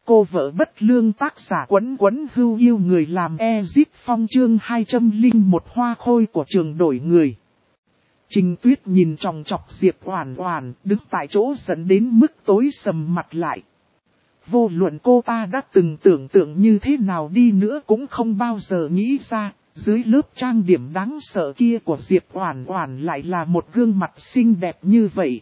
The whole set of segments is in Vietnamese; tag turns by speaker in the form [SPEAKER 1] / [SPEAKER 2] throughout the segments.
[SPEAKER 1] cô vợ bất lương, tác giả Quấn Quấn Hưu yêu người làm Ezip Phong, chương 201 hoa khôi của trường đổi người. Trình Tuyết nhìn chòng chọc Diệp Oản Oản đứng tại chỗ dẫn đến mức tối sầm mặt lại. Vô luận cô ta đã từng tưởng tượng như thế nào đi nữa cũng không bao giờ nghĩ ra, dưới lớp trang điểm đáng sợ kia của Diệp Oản Oản lại là một gương mặt xinh đẹp như vậy.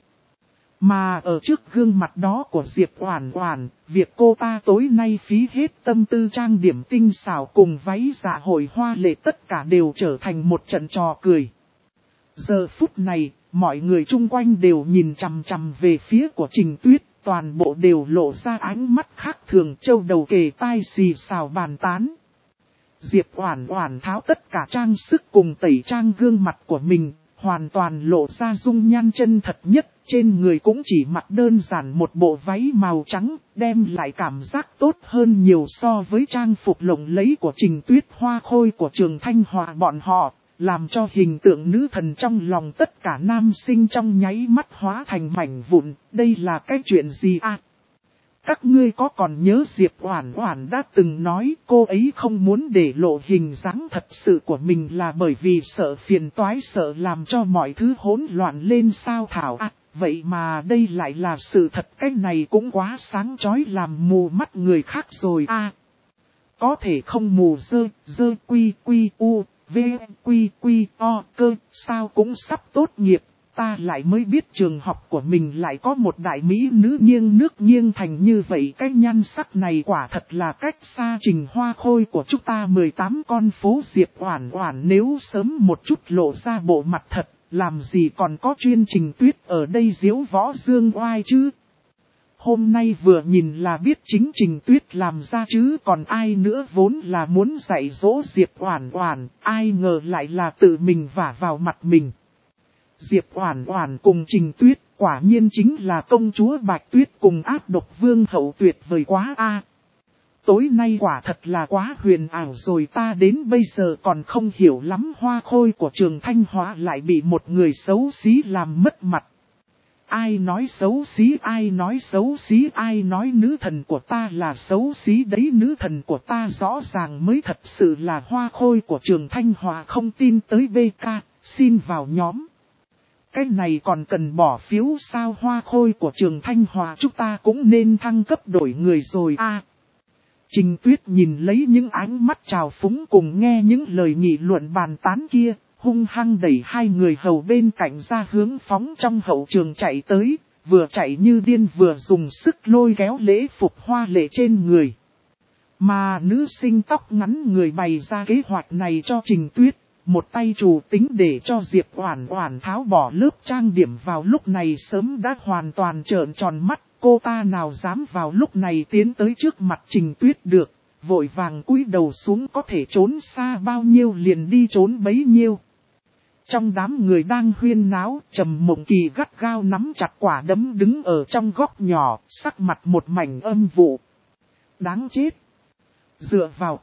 [SPEAKER 1] Mà ở trước gương mặt đó của Diệp Oản Oản, việc cô ta tối nay phí hết tâm tư trang điểm tinh xảo cùng váy dạ hội hoa lệ tất cả đều trở thành một trận trò cười. Giờ phút này, mọi người chung quanh đều nhìn chằm chằm về phía của Trình Tuyết, toàn bộ đều lộ ra ánh mắt khác thường, châu đầu kề tai xì xào bàn tán. Diệp Oản Oản tháo tất cả trang sức cùng tẩy trang gương mặt của mình, hoàn toàn lộ ra dung nhan chân thật nhất, trên người cũng chỉ mặc đơn giản một bộ váy màu trắng, đem lại cảm giác tốt hơn nhiều so với trang phục lộng lẫy của Trình Tuyết, hoa khôi của trường Thanh Hòa bọn họ, làm cho hình tượng nữ thần trong lòng tất cả nam sinh trong nháy mắt hóa thành mảnh vụn. Đây là cái chuyện gì à? Các ngươi có còn nhớ Diệp Oản Oản đã từng nói cô ấy không muốn để lộ hình dáng thật sự của mình là bởi vì sợ phiền toái, sợ làm cho mọi thứ hỗn loạn lên sao thảo à? Vậy mà đây lại là sự thật, cái này cũng quá sáng chói làm mù mắt người khác rồi à. Có thể không mù dơ quy u, v quy o cơ, sao cũng sắp tốt nghiệp. Ta lại mới biết trường học của mình lại có một đại mỹ nữ nghiêng nước nghiêng thành như vậy. Cái nhan sắc này quả thật là cách xa Trình hoa khôi của chúng ta 18 con phố. Diệp Oản Oản nếu sớm một chút lộ ra bộ mặt thật, làm gì còn có chuyên Trình Tuyết ở đây diếu võ dương oai chứ. Hôm nay vừa nhìn là biết chính Trình Tuyết làm ra chứ còn ai nữa, vốn là muốn dạy dỗ Diệp Oản Oản, ai ngờ lại là tự mình vả vào mặt mình. Diệp Oản Oản cùng Trình Tuyết quả nhiên chính là công chúa Bạch Tuyết cùng ác độc vương hậu, tuyệt vời quá a. Tối nay quả thật là quá huyền ảo rồi, ta đến bây giờ còn không hiểu lắm hoa khôi của trường Thanh Hóa lại bị một người xấu xí làm mất mặt. Ai nói xấu xí, ai nói xấu xí, ai nói nữ thần của ta là xấu xí đấy, nữ thần của ta rõ ràng mới thật sự là hoa khôi của trường Thanh Hóa. Không tin tới BK, xin vào nhóm. Cái này còn cần bỏ phiếu sao? Hoa khôi của trường Thanh Hòa chúng ta cũng nên thăng cấp đổi người rồi a. Trình Tuyết nhìn lấy những ánh mắt trào phúng cùng nghe những lời nghị luận bàn tán kia, hung hăng đẩy hai người hầu bên cạnh ra hướng phóng trong hậu trường chạy tới, vừa chạy như điên vừa dùng sức lôi kéo lễ phục hoa lệ trên người. Mà nữ sinh tóc ngắn người bày ra kế hoạch này cho Trình Tuyết. Một tay chủ tính để cho Diệp Oản Oản tháo bỏ lớp trang điểm vào lúc này sớm đã hoàn toàn trợn tròn mắt, cô ta nào dám vào lúc này tiến tới trước mặt Trình Tuyết được, vội vàng cúi đầu xuống, có thể trốn xa bao nhiêu liền đi trốn bấy nhiêu. Trong đám người đang huyên náo, Trầm Mộng Kỳ gắt gao nắm chặt quả đấm đứng ở trong góc nhỏ, sắc mặt một mảnh âm vụ. Đáng chết! Dựa vào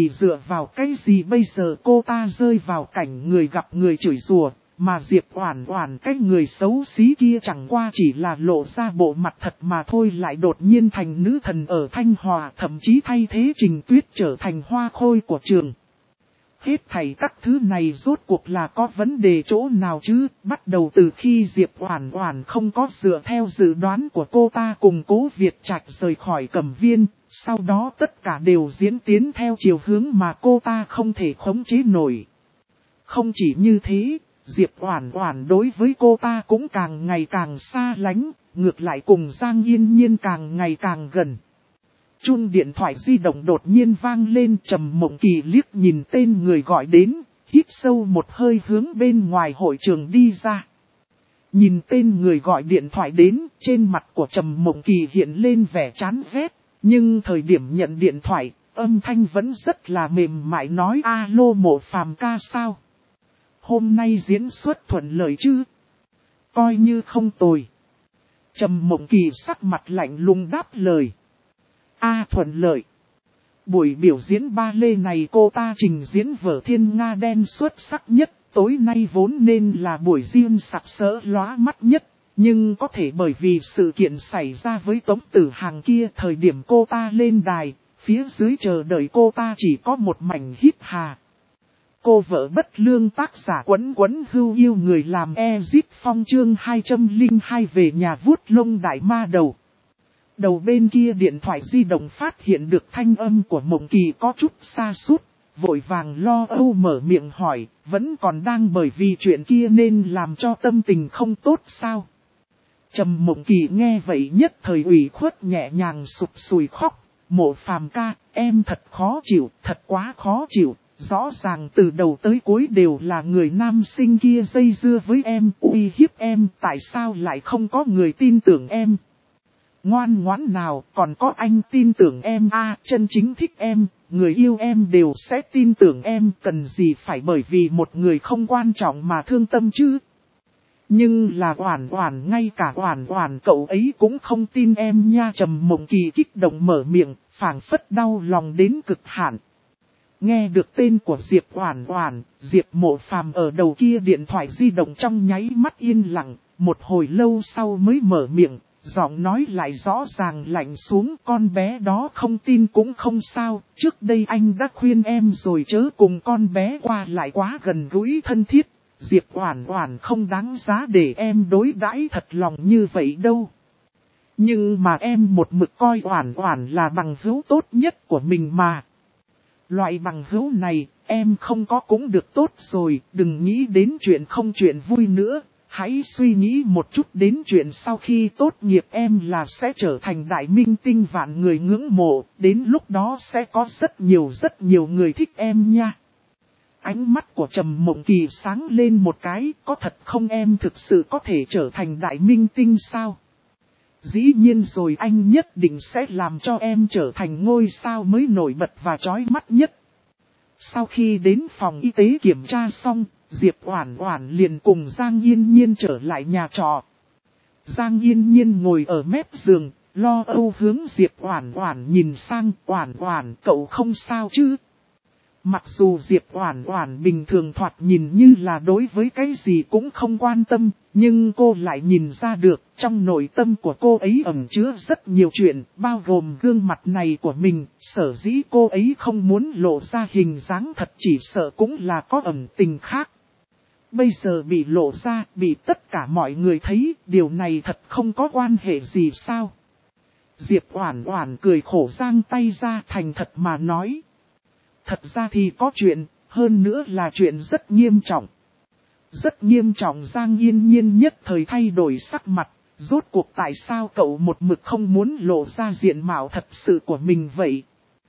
[SPEAKER 1] cái gì bây giờ cô ta rơi vào cảnh người gặp người chửi rủa, mà Diệp Oản Oản cái người xấu xí kia chẳng qua chỉ là lộ ra bộ mặt thật mà thôi, lại đột nhiên thành nữ thần ở Thanh Hòa, thậm chí thay thế Trình Tuyết trở thành hoa khôi của trường. Hết thảy các thứ này rốt cuộc là có vấn đề chỗ nào chứ? Bắt đầu từ khi Diệp Oản Oản không có dựa theo dự đoán của cô ta cùng Cố Việt Trạch rời khỏi Cẩm Viên, sau đó tất cả đều diễn tiến theo chiều hướng mà cô ta không thể khống chế nổi. Không chỉ như thế, Diệp Oản Oản đối với cô ta cũng càng ngày càng xa lánh, ngược lại cùng Giang Yên Nhiên càng ngày càng gần. Chuông điện thoại di động đột nhiên vang lên, Trầm Mộng Kỳ liếc nhìn tên người gọi đến, hít sâu một hơi hướng bên ngoài hội trường đi ra. Nhìn tên người gọi điện thoại đến, trên mặt của Trầm Mộng Kỳ hiện lên vẻ chán ghét, nhưng thời điểm nhận điện thoại, âm thanh vẫn rất là mềm mại nói: alo Mộ Phàm ca sao? Hôm nay diễn xuất thuận lợi chứ? Coi như không tồi. Trầm Mộng Kỳ sắc mặt lạnh lùng đáp lời. Thuận lợi. Buổi biểu diễn ba lê này cô ta trình diễn vở Thiên Nga đen xuất sắc nhất, tối nay vốn nên là buổi riêng sặc sỡ lóa mắt nhất, Nhưng có thể bởi vì sự kiện xảy ra với Tống Tử Hàng kia thời điểm cô ta lên đài, phía dưới chờ đợi cô ta chỉ có một mảnh hít hà. Cô vợ bất lương tác giả Quấn Quấn Hưu yêu người làm Ezip Phong chương 202 về nhà vuốt lông đại ma đầu. Đầu bên kia điện thoại di động phát hiện được thanh âm của Mộng Kỳ có chút xa sút, vội vàng lo âu mở miệng hỏi, vẫn còn đang bởi vì chuyện kia nên làm cho tâm tình không tốt sao? Trầm Mộng Kỳ nghe vậy nhất thời ủy khuất nhẹ nhàng sụp sùi khóc, Mộ Phàm ca, em thật khó chịu, thật quá khó chịu, rõ ràng từ đầu tới cuối đều là người nam sinh kia dây dưa với em, uy hiếp em, tại sao lại không có người tin tưởng em? Ngoan ngoãn nào, còn có anh tin tưởng em chân chính thích em, người yêu em đều sẽ tin tưởng em, cần gì phải bởi vì một người không quan trọng mà thương tâm chứ? Nhưng là Oản Oản, ngay cả Oản Oản cậu ấy cũng không tin em nha. Trầm Mộng Kỳ kích động mở miệng, phảng phất đau lòng đến cực hạn. Nghe được tên của Diệp Oản Oản, Diệp Mộ Phàm ở đầu kia điện thoại di động trong nháy mắt yên lặng, một hồi lâu sau mới mở miệng, giọng nói lại rõ ràng lạnh xuống, con bé đó không tin cũng không sao, trước đây anh đã khuyên em rồi chớ cùng con bé qua lại quá gần gũi thân thiết. Diệp Oản Oản không đáng giá để em đối đãi thật lòng như vậy đâu. Nhưng mà em một mực coi Oản Oản là bằng hữu tốt nhất của mình mà. Loại bằng hữu này, em không có cũng được tốt rồi, đừng nghĩ đến chuyện không chuyện vui nữa. Hãy suy nghĩ một chút đến chuyện sau khi tốt nghiệp em là sẽ trở thành đại minh tinh vạn người ngưỡng mộ, đến lúc đó sẽ có rất nhiều người thích em nha. Ánh mắt của Trầm Mộng Kỳ sáng lên một cái, có thật không em thực sự có thể trở thành đại minh tinh sao? Dĩ nhiên rồi, anh nhất định sẽ làm cho em trở thành ngôi sao mới nổi bật và chói mắt nhất. Sau khi đến phòng y tế kiểm tra xong, Diệp Oản Oản liền cùng Giang Yên Nhiên trở lại nhà trọ. Giang Yên Nhiên ngồi ở mép giường, lo âu hướng Diệp Oản Oản nhìn sang, Oản Oản cậu không sao chứ? Mặc dù Diệp Oản Oản bình thường thoạt nhìn như là đối với cái gì cũng không quan tâm, nhưng cô lại nhìn ra được, trong nội tâm của cô ấy ẩn chứa rất nhiều chuyện, bao gồm gương mặt này của mình, sở dĩ cô ấy không muốn lộ ra hình dáng thật chỉ sợ cũng là có ẩn tình khác. Bây giờ bị lộ ra, bị tất cả mọi người thấy, điều này thật không có quan hệ gì sao? Diệp Oản Oản cười khổ giang tay ra, thành thật mà nói. Thật ra thì có chuyện, hơn nữa là chuyện rất nghiêm trọng. Rất nghiêm trọng. Giang Yên Nhiên nhất thời thay đổi sắc mặt, rốt cuộc tại sao cậu một mực không muốn lộ ra diện mạo thật sự của mình vậy?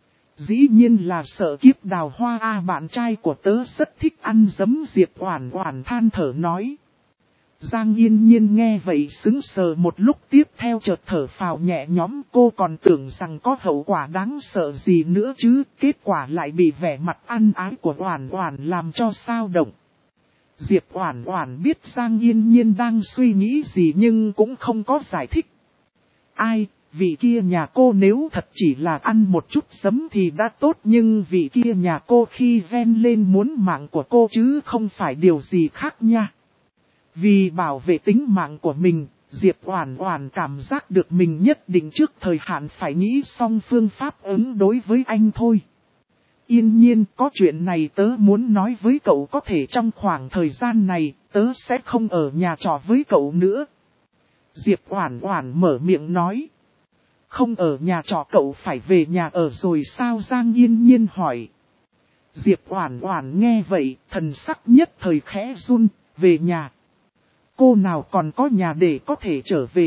[SPEAKER 1] Dĩ nhiên là sợ Kiếp Đào Hoa bạn trai của tớ rất thích ăn giấm. Diệp Oản Oản than thở nói. Giang Yên Nhiên nghe vậy sững sờ một lúc, tiếp theo chợt thở phào nhẹ nhõm, cô còn tưởng rằng có hậu quả đáng sợ gì nữa chứ, kết quả lại bị vẻ mặt ăn ái của Oản Oản làm cho sao động. Diệp Oản Oản biết Giang Yên Nhiên đang suy nghĩ gì nhưng cũng không có giải thích. Ai, vị kia nhà cô nếu thật chỉ là ăn một chút giấm thì đã tốt, nhưng vị kia nhà cô khi ven lên muốn mạng của cô chứ không phải điều gì khác nha. Vì bảo vệ tính mạng của mình, Diệp Oản Oản cảm giác được mình nhất định trước thời hạn phải nghĩ xong phương pháp ứng đối với anh thôi. Yên Nhiên, có chuyện này tớ muốn nói với cậu, có thể trong khoảng thời gian này, tớ sẽ không ở nhà trọ với cậu nữa. Diệp Oản Oản mở miệng nói. Không ở nhà trọ, cậu phải về nhà ở rồi sao? Giang Yên Nhiên hỏi. Diệp Oản Oản nghe vậy, thần sắc nhất thời khẽ run, về nhà. Cô nào còn có nhà để có thể trở về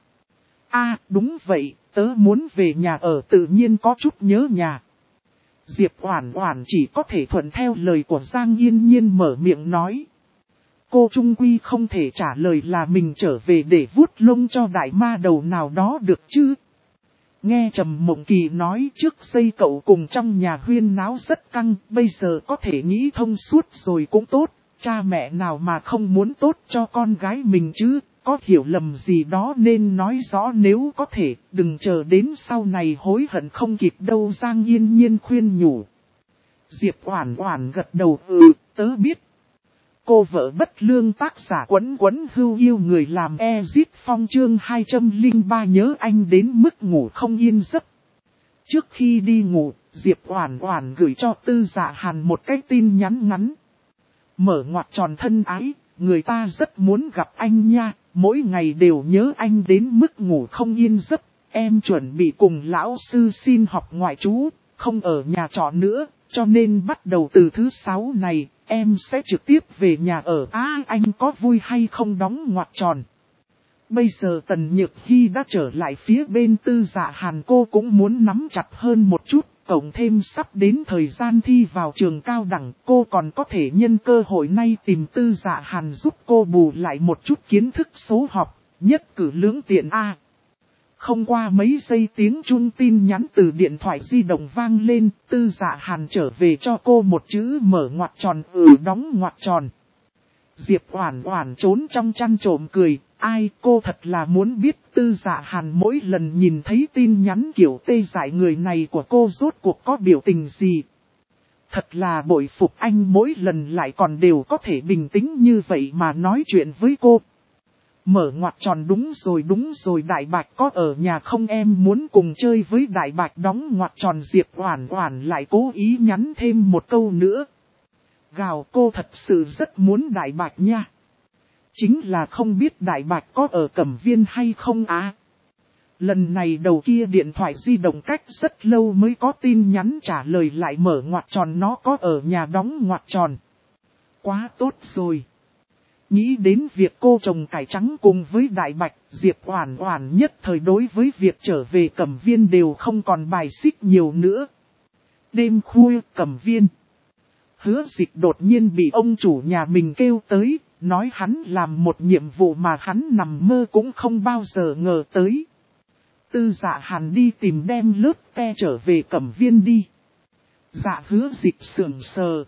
[SPEAKER 1] đúng vậy, tớ muốn về nhà ở, tự nhiên có chút nhớ nhà. Diệp Oản Oản chỉ có thể thuận theo lời của Giang Yên Nhiên mở miệng nói. Cô trung quy không thể trả lời là mình trở về để vuốt lông cho đại ma đầu nào đó được chứ. Nghe Trầm Mộng Kỳ nói, trước giây cậu cùng trong nhà huyên náo rất căng, bây giờ có thể nghĩ thông suốt rồi cũng tốt. Cha mẹ nào mà không muốn tốt cho con gái mình chứ, có hiểu lầm gì đó nên nói rõ, nếu có thể, đừng chờ đến sau này hối hận không kịp đâu. Giang Yên Nhiên khuyên nhủ. Diệp Oản Oản gật đầu, tớ biết. cô vợ bất lương tác giả Quấn Quấn Hưu yêu người làm Ezit Phong chương 203 nhớ anh đến mức ngủ không yên giấc. Trước khi đi ngủ, Diệp Oản Oản gửi cho Tư Dạ Hàn một cái tin nhắn ngắn. Mở ngoặc tròn thân ái, người ta rất muốn gặp anh nha, mỗi ngày đều nhớ anh đến mức ngủ không yên giấc. Em chuẩn bị cùng lão sư xin học ngoại trú, không ở nhà trọ nữa, cho nên bắt đầu từ thứ 6 này, em sẽ trực tiếp về nhà ở. Anh có vui hay không đóng ngoặc tròn. Bây giờ Tần Nhược Hy đã trở lại phía bên Tư Dạ Hàn, cô cũng muốn nắm chặt hơn một chút, cộng thêm sắp đến thời gian thi vào trường cao đẳng, cô còn có thể nhân cơ hội này tìm Tư Dạ Hàn giúp cô bù lại một chút kiến thức số học, nhất cử lưỡng tiện a. Không qua mấy giây tiếng chuông tin nhắn từ điện thoại di động vang lên, Tư Dạ Hàn trở về cho cô một chữ mở ngoặc tròn, đóng ngoặc tròn. Diệp Oản Oản trốn trong chăn trộm cười, ai cô thật là muốn biết Tư Dạ Hàn mỗi lần nhìn thấy tin nhắn kiểu tê dại người này của cô rốt cuộc có biểu tình gì. Thật là bội phục anh, mỗi lần lại còn đều có thể bình tĩnh như vậy mà nói chuyện với cô. Mở ngoặc tròn đúng rồi Đại Bạch có ở nhà không, em muốn cùng chơi với Đại Bạch đóng ngoặc tròn. Diệp Oản Oản lại cố ý nhắn thêm một câu nữa. Gào, cô thật sự rất muốn Đại Bạch nha. Chính là không biết Đại Bạch có ở Cẩm Viên hay không á. Lần này đầu kia điện thoại di động cách rất lâu mới có tin nhắn trả lời lại mở ngoặc tròn, nó có ở nhà đóng ngoặc tròn. Quá tốt rồi. Nghĩ đến việc cô trồng cải trắng cùng với Đại Bạch, Diệp Oản Oản nhất thời đối với việc trở về Cẩm Viên đều không còn bài xích nhiều nữa. Đêm khuya Cẩm Viên. Hứa Dịch đột nhiên bị ông chủ nhà mình kêu tới, nói hắn làm một nhiệm vụ mà hắn nằm mơ cũng không bao giờ ngờ tới. Tư Dạ Hàn đi tìm đem lớp te trở về Cẩm Viên đi. Dạ Hứa Dịch sững sờ.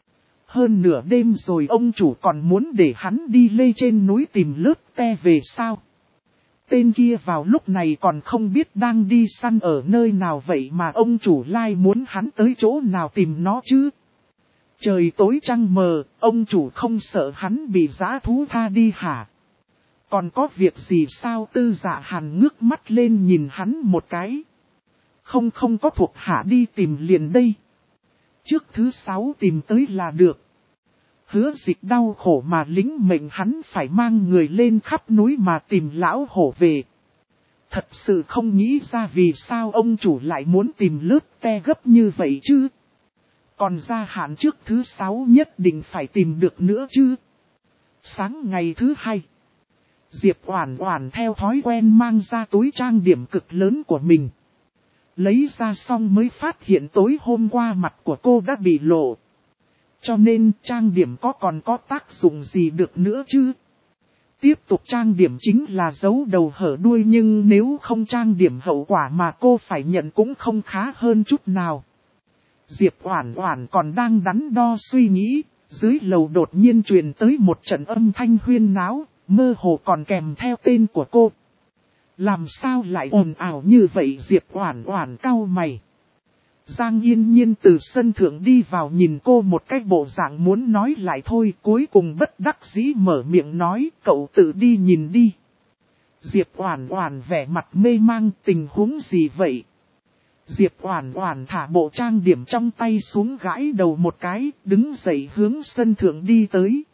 [SPEAKER 1] Hơn nửa đêm rồi ông chủ còn muốn để hắn đi lê trên núi tìm lớp te về sao? Tên kia vào lúc này còn không biết đang đi săn ở nơi nào vậy mà ông chủ lai muốn hắn tới chỗ nào tìm nó chứ? Trời tối trăng mờ, ông chủ không sợ hắn bị dã thú tha đi hả? Còn có việc gì sao? Tư Dạ Hàn ngước mắt lên nhìn hắn một cái. Không có thuộc hạ đi tìm liền đây. Trước thứ 6 tìm tới là được. Hứa Dịch đau khổ mà lính mệnh hắn phải mang người lên khắp núi mà tìm lão hổ về. Thật sự không nghĩ ra vì sao ông chủ lại muốn tìm lớp te gấp như vậy chứ. Còn gia hạn trước thứ 6 nhất định phải tìm được nữa chứ. Sáng ngày thứ 2, Diệp Oản Oản theo thói quen mang ra túi trang điểm cực lớn của mình. Lấy ra xong mới phát hiện tối hôm qua mặt của cô đã bị lộ. Cho nên trang điểm còn có tác dụng gì được nữa chứ. Tiếp tục trang điểm chính là giấu đầu hở đuôi, nhưng nếu không trang điểm hậu quả mà cô phải nhận cũng không khá hơn chút nào. Diệp Oản Oản còn đang đắn đo suy nghĩ, dưới lầu đột nhiên truyền tới một trận âm thanh huyên náo, mơ hồ còn kèm theo tên của cô. Làm sao lại ồn ào như vậy? Diệp Oản Oản cau mày. Giang Yên Nhiên từ sân thượng đi vào nhìn cô một cái bộ dạng muốn nói lại thôi, cuối cùng bất đắc dĩ mở miệng nói, cậu tự đi nhìn đi. Diệp Oản Oản vẻ mặt mê mang, tình huống gì vậy? Diệp Oản Oản thả bộ trang điểm trong tay xuống, gãi đầu một cái, đứng dậy hướng sân thượng đi tới.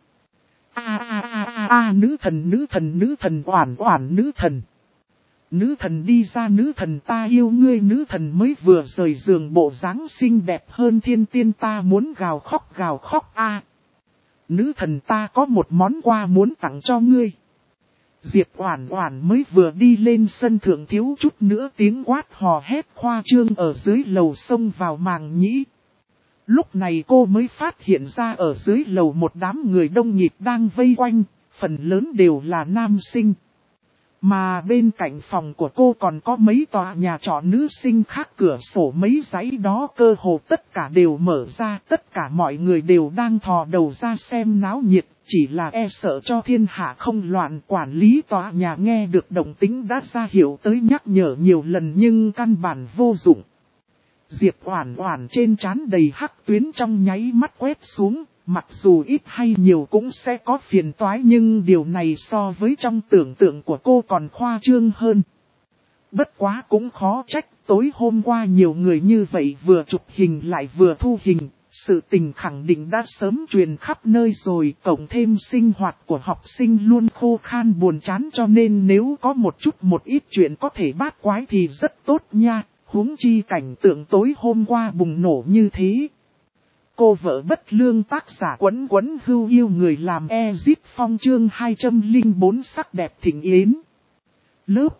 [SPEAKER 1] Nữ thần Oản Oản nữ thần. Nữ thần đi ra, nữ thần ta yêu ngươi, nữ thần mới vừa rời giường bộ dáng xinh đẹp hơn thiên tiên, ta muốn gào khóc a. Nữ thần ta có một món quà muốn tặng cho ngươi. Diệp Oản Oản mới vừa đi lên sân thượng thiếu chút nữa tiếng quát hò hét khoa trương ở dưới lầu xông vào màng nhĩ. Lúc này cô mới phát hiện ra ở dưới lầu một đám người đông nghịt đang vây quanh, phần lớn đều là nam sinh. Mà bên cạnh phòng của cô còn có mấy tòa nhà trọ nữ sinh khác, cửa sổ mấy dãy đó cơ hồ tất cả đều mở ra, tất cả mọi người đều đang thò đầu ra xem náo nhiệt, chỉ là e sợ cho thiên hạ không loạn. Quản lý tòa nhà nghe được động tĩnh đã ra hiệu tới nhắc nhở nhiều lần nhưng căn bản vô dụng. Diệp Oản Oản trên trán đầy hắc tuyến trong nháy mắt quét xuống, Mặc dù ít hay nhiều cũng sẽ có phiền toái nhưng điều này so với trong tưởng tượng của cô còn khoa trương hơn. Bất quá cũng khó trách, tối hôm qua nhiều người như vậy vừa chụp hình lại vừa thu hình, sự tình khẳng định đã sớm truyền khắp nơi rồi, cộng thêm sinh hoạt của học sinh luôn khô khan buồn chán cho nên nếu có một ít chuyện có thể bát quái thì rất tốt nha, huống chi cảnh tượng tối hôm qua bùng nổ như thế. Cô vợ bất lương tác giả Quấn Quấn Hưu yêu người làm Ezip Phong chương 204 sắc đẹp thịnh yến. Lớp.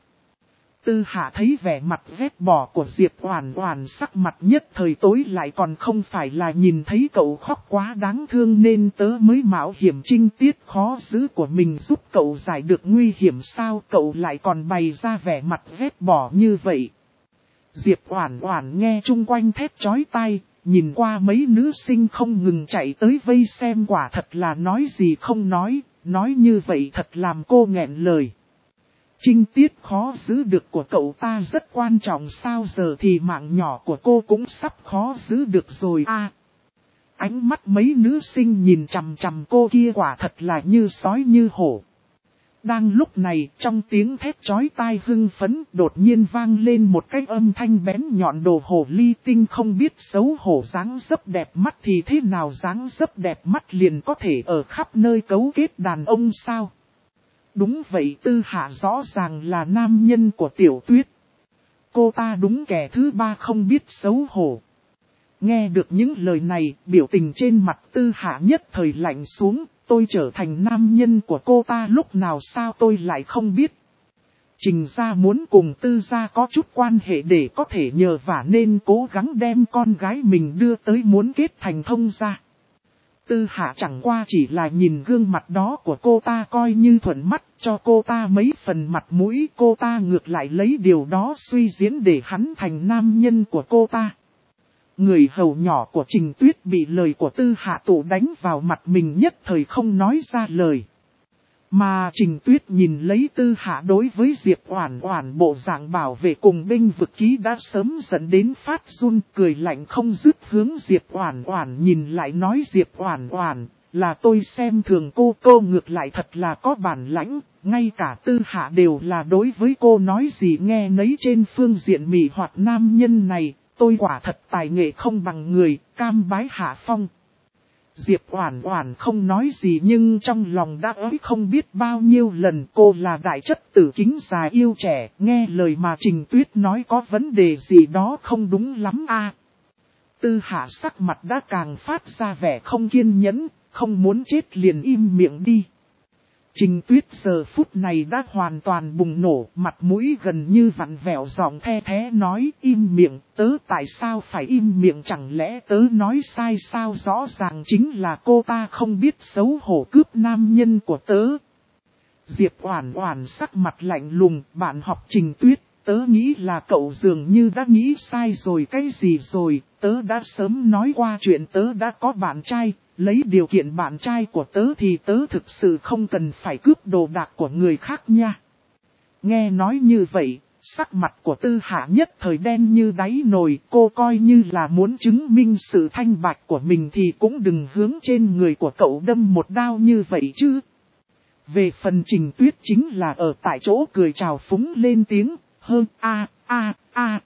[SPEAKER 1] Tư Hạ thấy vẻ mặt ghét bỏ của Diệp Oản Oản, sắc mặt nhất thời tối lại, còn không phải là nhìn thấy cậu khóc quá đáng thương nên tớ mới mạo hiểm trinh tiết khó giữ của mình giúp cậu giải được nguy hiểm sao, cậu lại còn bày ra vẻ mặt ghét bỏ như vậy. Diệp Oản Oản nghe chung quanh thét chói tai, nhìn qua mấy nữ sinh không ngừng chạy tới vây xem, quả thật là nói gì không nói như vậy thật làm cô nghẹn lời. Trinh tiết khó giữ được của cậu ta rất quan trọng sao, giờ thì mạng nhỏ của cô cũng sắp khó giữ được rồi a. Ánh mắt mấy nữ sinh nhìn chằm chằm cô kia quả thật là như sói như hổ. Đang lúc này, trong tiếng thét chói tai hưng phấn, đột nhiên vang lên một cái âm thanh bén nhọn, đồ hồ ly tinh không biết xấu hổ dáng dấp đẹp mắt thì thế nào, dáng dấp đẹp mắt liền có thể ở khắp nơi cấu kết đàn ông sao? Đúng vậy, Tư Hạ rõ ràng là nam nhân của Tiểu Tuyết. Cô ta đúng kẻ thứ ba không biết xấu hổ. Nghe được những lời này, biểu tình trên mặt Tư Hạ nhất thời lạnh xuống. Tôi trở thành nam nhân của cô ta lúc nào sao tôi lại không biết. Trình gia muốn cùng Tư gia có chút quan hệ để có thể nhờ vả nên cố gắng đem con gái mình đưa tới muốn kết thành thông gia. Tư Hạ chẳng qua chỉ là nhìn gương mặt đó của cô ta coi như thuận mắt, cho cô ta mấy phần mặt mũi, cô ta ngược lại lấy điều đó suy diễn để hắn thành nam nhân của cô ta. Người hầu nhỏ của Trình Tuyết bị lời của Tư Hạ tụ đánh vào mặt mình nhất thời không nói ra lời. Mà Trình Tuyết nhìn lấy Tư Hạ đối với Diệp Oản Oản bộ dạng bảo vệ cùng binh vực ký đã sớm dẫn đến phát run, cười lạnh không dứt hướng Diệp Oản Oản nhìn lại nói, Diệp Oản Oản, là tôi xem thường cô ngược lại thật là có bản lãnh, ngay cả Tư Hạ đều là đối với cô nói gì nghe nấy. Trên phương diện mị hoặc nam nhân này, tôi quả thật tài nghệ không bằng người, cam bái hạ phong. Diệp Oản Oản không nói gì nhưng trong lòng đã ới không biết bao nhiêu lần, cô là đại chất tử kính già yêu trẻ, nghe lời mà Trình Tuyết nói có vấn đề gì đó không đúng lắm a. Tư Hạ sắc mặt đã càng phát ra vẻ không kiên nhẫn, không muốn chết liền im miệng đi. Trình Tuyết giờ phút này đã hoàn toàn bùng nổ, mặt mũi gần như vặn vẹo, giọng the thé nói, im miệng, tớ tại sao phải im miệng, chẳng lẽ tớ nói sai sao, rõ ràng chính là cô ta không biết xấu hổ cướp nam nhân của tớ. Diệp Oản Oản sắc mặt lạnh lùng, bạn học Trình Tuyết, tớ nghĩ là cậu dường như đã nghĩ sai rồi, cái gì rồi, tớ đã sớm nói qua chuyện tớ đã có bạn trai. Lấy điều kiện bạn trai của tớ thì tớ thực sự không cần phải cướp đồ đạc của người khác nha. Nghe nói như vậy, sắc mặt của Tư Hạ nhất thời đen như đáy nồi, cô coi như là muốn chứng minh sự thanh bạch của mình thì cũng đừng hướng trên người của cậu đâm một đao như vậy chứ. Về phần Trình Tuyết chính là ở tại chỗ cười trào phúng lên tiếng, hơn a.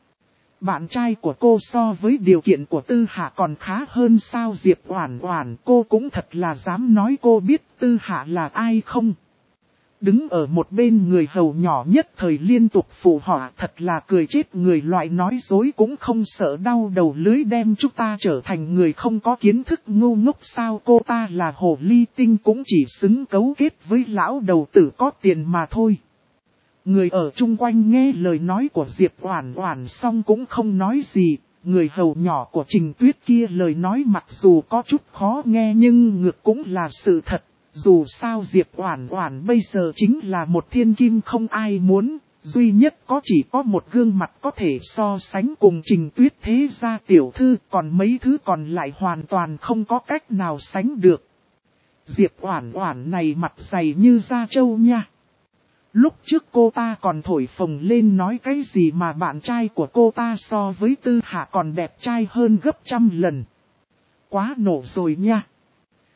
[SPEAKER 1] Bạn trai của cô so với điều kiện của Tư Hạ còn khá hơn sao, Diệp Oản Oản, cô cũng thật là dám nói cô biết Tư Hạ là ai không? Đứng ở một bên người hầu nhỏ nhất thời liên tục phụ họa, thật là cười chết người, loại nói dối cũng không sợ đau đầu lưới, đem chúng ta trở thành người không có kiến thức ngu ngốc sao, cô ta là hồ ly tinh cũng chỉ xứng cấu kết với lão đầu tử có tiền mà thôi. Người ở chung quanh nghe lời nói của Diệp Oản Oản xong cũng không nói gì, người hầu nhỏ của Trình Tuyết kia lời nói mặc dù có chút khó nghe nhưng ngược cũng là sự thật, dù sao Diệp Oản Oản bây giờ chính là một thiên kim không ai muốn, duy nhất có chỉ có một gương mặt có thể so sánh cùng Trình Tuyết thế gia tiểu thư, còn mấy thứ còn lại hoàn toàn không có cách nào sánh được. Diệp Oản Oản này mặt dày như da trâu nha. Lúc trước cô ta còn thổi phồng lên nói cái gì mà bạn trai của cô ta so với Tư Hạ còn đẹp trai hơn gấp trăm lần. Quá nổ rồi nha.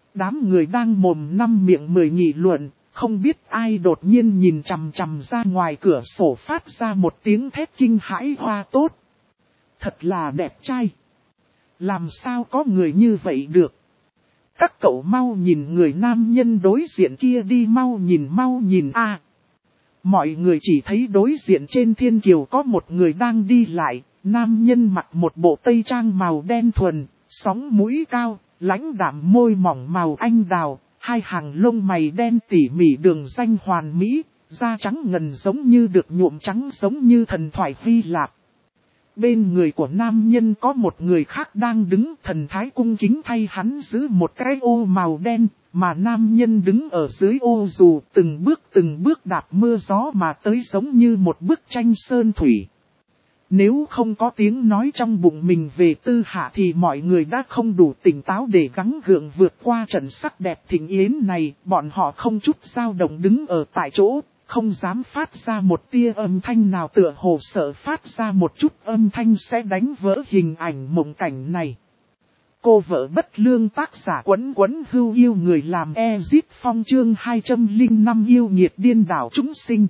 [SPEAKER 1] Đám người đang mồm năm miệng mười nghị luận, không biết ai đột nhiên nhìn chằm chằm ra ngoài cửa sổ phát ra một tiếng thét kinh hãi hoa tốt. Thật là đẹp trai. Làm sao có người như vậy được? Các cậu mau nhìn người nam nhân đối diện kia đi, mau nhìn a. Mọi người chỉ thấy đối diện trên thiên kiều có một người đang đi lại, nam nhân mặc một bộ tây trang màu đen thuần, sóng mũi cao, lãnh đạm môi mỏng màu anh đào, hai hàng lông mày đen tỉ mỉ đường ranh hoàn mỹ, da trắng ngần giống như được nhuộm trắng giống như thần thoại Hy Lạp. Bên người của nam nhân có một người khác đang đứng, thần thái cung kính thay hắn giữ một cái ô màu đen, mà nam nhân đứng ở dưới ô dù từng bước đạp mưa gió mà tới giống như một bức tranh sơn thủy. Nếu không có tiếng nói trong bụng mình về Tư Hạ thì mọi người đã không đủ tỉnh táo để gắng gượng vượt qua trận sắc đẹp thịnh yến này, bọn họ không chút dao động đứng ở tại chỗ. Không dám phát ra một tia âm thanh nào, tựa hồ sợ phát ra một chút âm thanh sẽ đánh vỡ hình ảnh mộng cảnh này. Cô vợ bất lương tác giả Quấn Hưu yêu người làm Ezip Phong chương 205 yêu nghiệt điên đảo chúng sinh.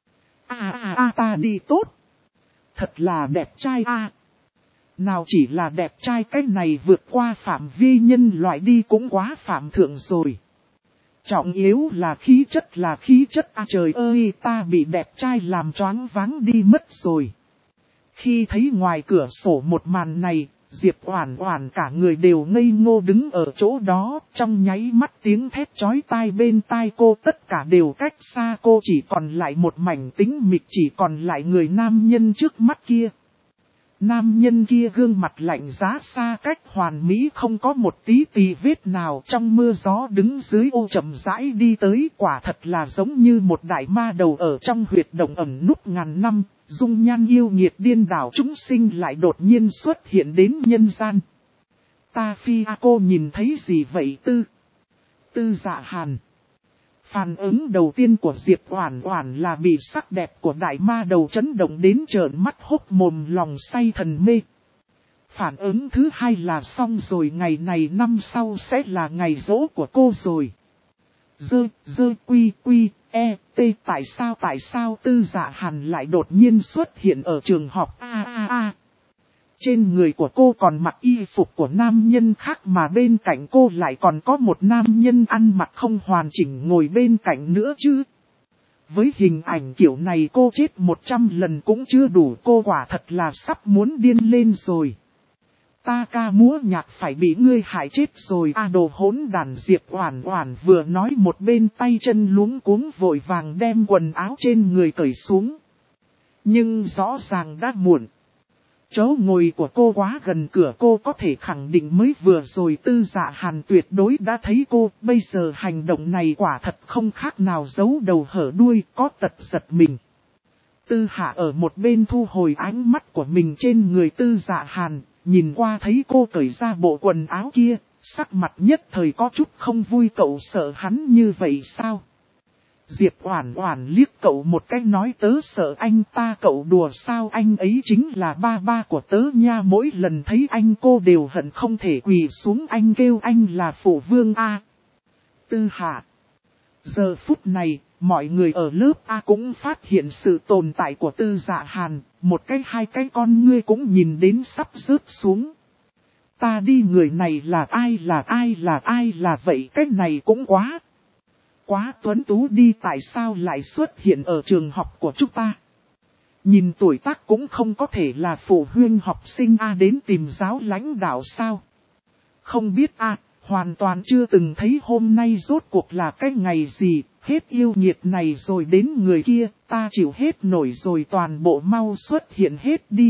[SPEAKER 1] Ta đi tốt. Thật là đẹp trai a. Nào chỉ là đẹp trai, cái này vượt qua phạm vi nhân loại đi cũng quá phạm thượng rồi. Trọng yếu là khí chất trời ơi, ta bị đẹp trai làm choáng váng đi mất rồi. Khi thấy ngoài cửa sổ một màn này, Diệp Oản Oản cả người đều ngây ngô đứng ở chỗ đó, trong nháy mắt tiếng thét chói tai bên tai cô tất cả đều cách xa cô, chỉ còn lại một mảnh tĩnh mịch, chỉ còn lại người nam nhân trước mắt kia. Nam nhân kia gương mặt lạnh giá xa cách hoàn mỹ, không có một tí tì vết nào, trong mưa gió đứng dưới ô chậm rãi đi tới, quả thật là giống như một đại ma đầu ở trong huyệt động ẩn núp ngàn năm, dung nhan yêu nghiệt điên đảo chúng sinh lại đột nhiên xuất hiện đến nhân gian. Ta phi cô nhìn thấy gì vậy Tư Dạ Hàn? Phản ứng đầu tiên của Diệp Oản Oản là bị sắc đẹp của đại ma đầu chấn động đến trợn mắt hốc mồm, lòng say thần mê. Phản ứng thứ hai là xong rồi, ngày này năm sau sẽ là ngày giỗ của cô rồi. Tại sao Tư Dạ Hàn lại đột nhiên xuất hiện ở trường học Trên người của cô còn mặc y phục của nam nhân khác, mà bên cạnh cô lại còn có một nam nhân ăn mặc không hoàn chỉnh ngồi bên cạnh nữa chứ. Với hình ảnh kiểu này cô chết 100 lần cũng chưa đủ, cô quả thật là sắp muốn điên lên rồi. Ta ca múa nhạc phải bị ngươi hại chết rồi đồ hỗn đàn. Diệp Oản Oản vừa nói một bên tay chân luống cuống vội vàng đem quần áo trên người cởi xuống. Nhưng rõ ràng đã muộn. Chỗ ngồi của cô quá gần cửa, cô có thể khẳng định mới vừa rồi Tư Dạ Hàn tuyệt đối đã thấy cô. Bây giờ hành động này quả thật không khác nào giấu đầu hở đuôi, có tật giật mình. Tư Hạ ở một bên thu hồi ánh mắt của mình trên người Tư Dạ Hàn, nhìn qua thấy cô cởi ra bộ quần áo kia, sắc mặt nhất thời có chút không vui. Cậu sợ hắn như vậy sao? Diệp Oản Oản liếc cậu một cái nói, tớ sợ anh ta. Cậu đùa sao, anh ấy chính là ba của tớ nha, mỗi lần thấy anh cô đều hận không thể quỳ xuống anh kêu anh là phụ vương a. Tư Hạ. Giờ phút này, mọi người ở lớp A cũng phát hiện sự tồn tại của Tư Dạ Hàn, một cái hai cái con ngươi cũng nhìn đến sắp rớt xuống. Ta đi, người này là ai là vậy, cái này cũng quá tuấn tú đi, tại sao lại xuất hiện ở trường học của chúng ta? Nhìn tuổi tác cũng không có thể là phụ huynh học sinh đến tìm giáo lãnh đạo sao? Không biết hoàn toàn chưa từng thấy hôm nay rốt cuộc là cái ngày gì, hết yêu nghiệt này rồi đến người kia, ta chịu hết nổi rồi, toàn bộ mau xuất hiện hết đi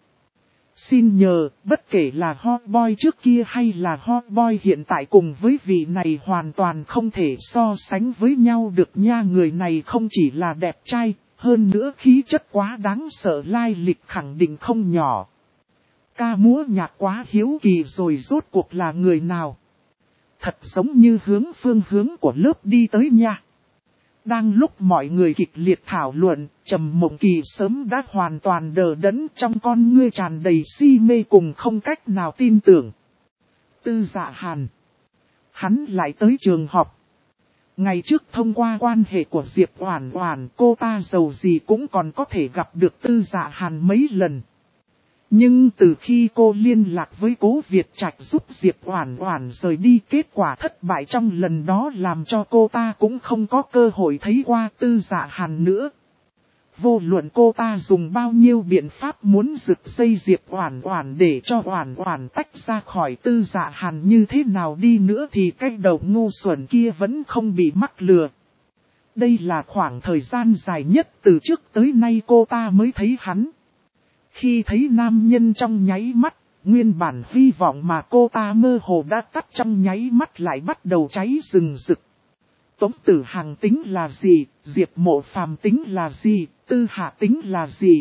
[SPEAKER 1] Xin nhờ, bất kể là hot boy trước kia hay là hot boy hiện tại, cùng với vị này hoàn toàn không thể so sánh với nhau được nha. Người này không chỉ là đẹp trai, hơn nữa khí chất quá đáng sợ, lai lịch khẳng định không nhỏ. Ca múa nhạc quá hiếu kỳ rồi, rốt cuộc là người nào? Thật giống như phương hướng của lớp đi tới nha. Đang lúc mọi người kịch liệt thảo luận, Trầm Mộng Kỳ sớm đã hoàn toàn đờ đẫn, trong con ngươi tràn đầy si mê cùng không cách nào tin tưởng. Tư Dạ Hàn. hắn lại tới trường học. Ngày trước thông qua quan hệ của Diệp Oản Oản, cô ta giàu gì cũng còn có thể gặp được Tư Dạ Hàn mấy lần. Nhưng từ khi cô liên lạc với Cố Việt Trạch giúp Diệp Oản Oản rời đi, kết quả thất bại trong lần đó làm cho cô ta cũng không có cơ hội thấy qua Tư Dạ Hàn nữa. Vô luận cô ta dùng bao nhiêu biện pháp muốn giật dây Diệp Oản Oản để cho Oản Oản tách ra khỏi Tư Dạ Hàn như thế nào đi nữa thì cái đầu ngu xuẩn kia vẫn không bị mắc lừa. Đây là khoảng thời gian dài nhất từ trước tới nay cô ta mới thấy hắn. Khi thấy nam nhân trong nháy mắt, nguyên bản hy vọng mà cô ta mơ hồ đã tắt trong nháy mắt lại bắt đầu cháy rừng rực. Tống Tử Hằng tính là gì, Diệp Mộ Phàm tính là gì, Tư Hạ tính là gì?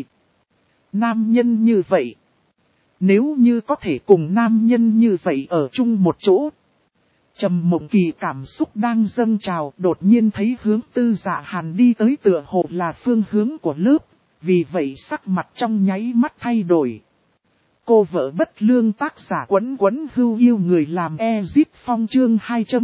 [SPEAKER 1] Nam nhân như vậy. Nếu như có thể cùng nam nhân như vậy ở chung một chỗ. Trầm Mộng Kỳ cảm xúc đang dâng trào, đột nhiên thấy hướng Tư Dạ Hàn đi tới tựa hồ là phương hướng của lớp, vì vậy sắc mặt trong nháy mắt thay đổi. Cô vợ bất lương tác giả Quấn Quấn Hưu yêu người làm Ezip Phong chương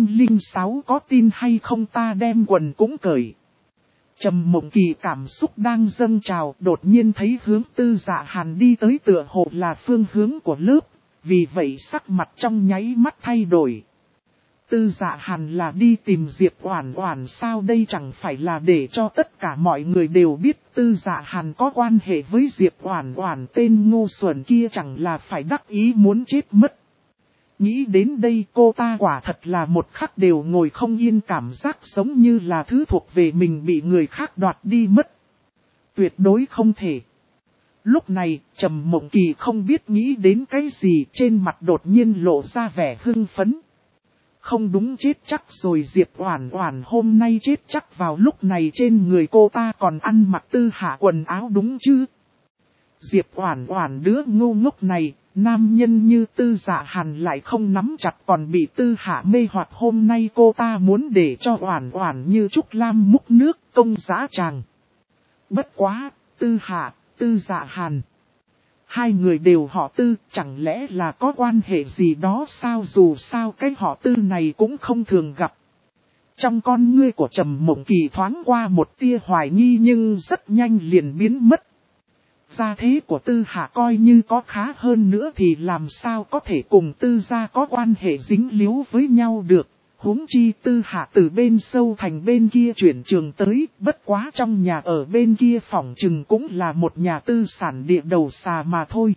[SPEAKER 1] 206 có tin hay không ta đem quần cũng cởi. Trầm Mộng Kỳ cảm xúc đang dâng trào, đột nhiên thấy hướng Tư Dạ Hàn đi tới tựa hồ là phương hướng của lớp, vì vậy sắc mặt trong nháy mắt thay đổi. Tư Dạ Hàn là đi tìm Diệp Oản Oản sao, đây chẳng phải là để cho tất cả mọi người đều biết Tư Dạ Hàn có quan hệ với Diệp Oản Oản, tên ngu xuẩn kia chẳng là phải đắc ý muốn chết mất. Nghĩ đến đây cô ta quả thật là một khắc đều ngồi không yên, cảm giác giống như là thứ thuộc về mình bị người khác đoạt đi mất. Tuyệt đối không thể. Lúc này, Trầm Mộng Kỳ không biết nghĩ đến cái gì, trên mặt đột nhiên lộ ra vẻ hưng phấn. Không đúng, chết chắc rồi, Diệp Oản Oản hôm nay chết chắc vào lúc này trên người cô ta còn ăn mặc Tư Hạ quần áo đúng chứ? Diệp Oản Oản đứa ngu ngốc này, nam nhân như Tư Dạ Hàn lại không nắm chặt còn bị Tư Hạ mê hoặc, hôm nay cô ta muốn để cho Oản Oản như Trúc Lam múc nước công giá tràng. Bất quá, Tư Hạ, Tư Dạ Hàn. Hai người đều họ Tư, chẳng lẽ là có quan hệ gì đó sao, dù sao cái họ Tư này cũng không thường gặp. Trong con ngươi của Trầm Mộng Kỳ thoáng qua một tia hoài nghi nhưng rất nhanh liền biến mất. Gia thế của Tư Hạ coi như có khá hơn nữa thì làm sao có thể cùng Tư gia có quan hệ dính líu với nhau được. Huống chi Tư Hạ từ bên sâu thành bên kia chuyển trường tới, bất quá trong nhà ở bên kia phỏng chừng cũng là một nhà tư sản địa đầu xà mà thôi.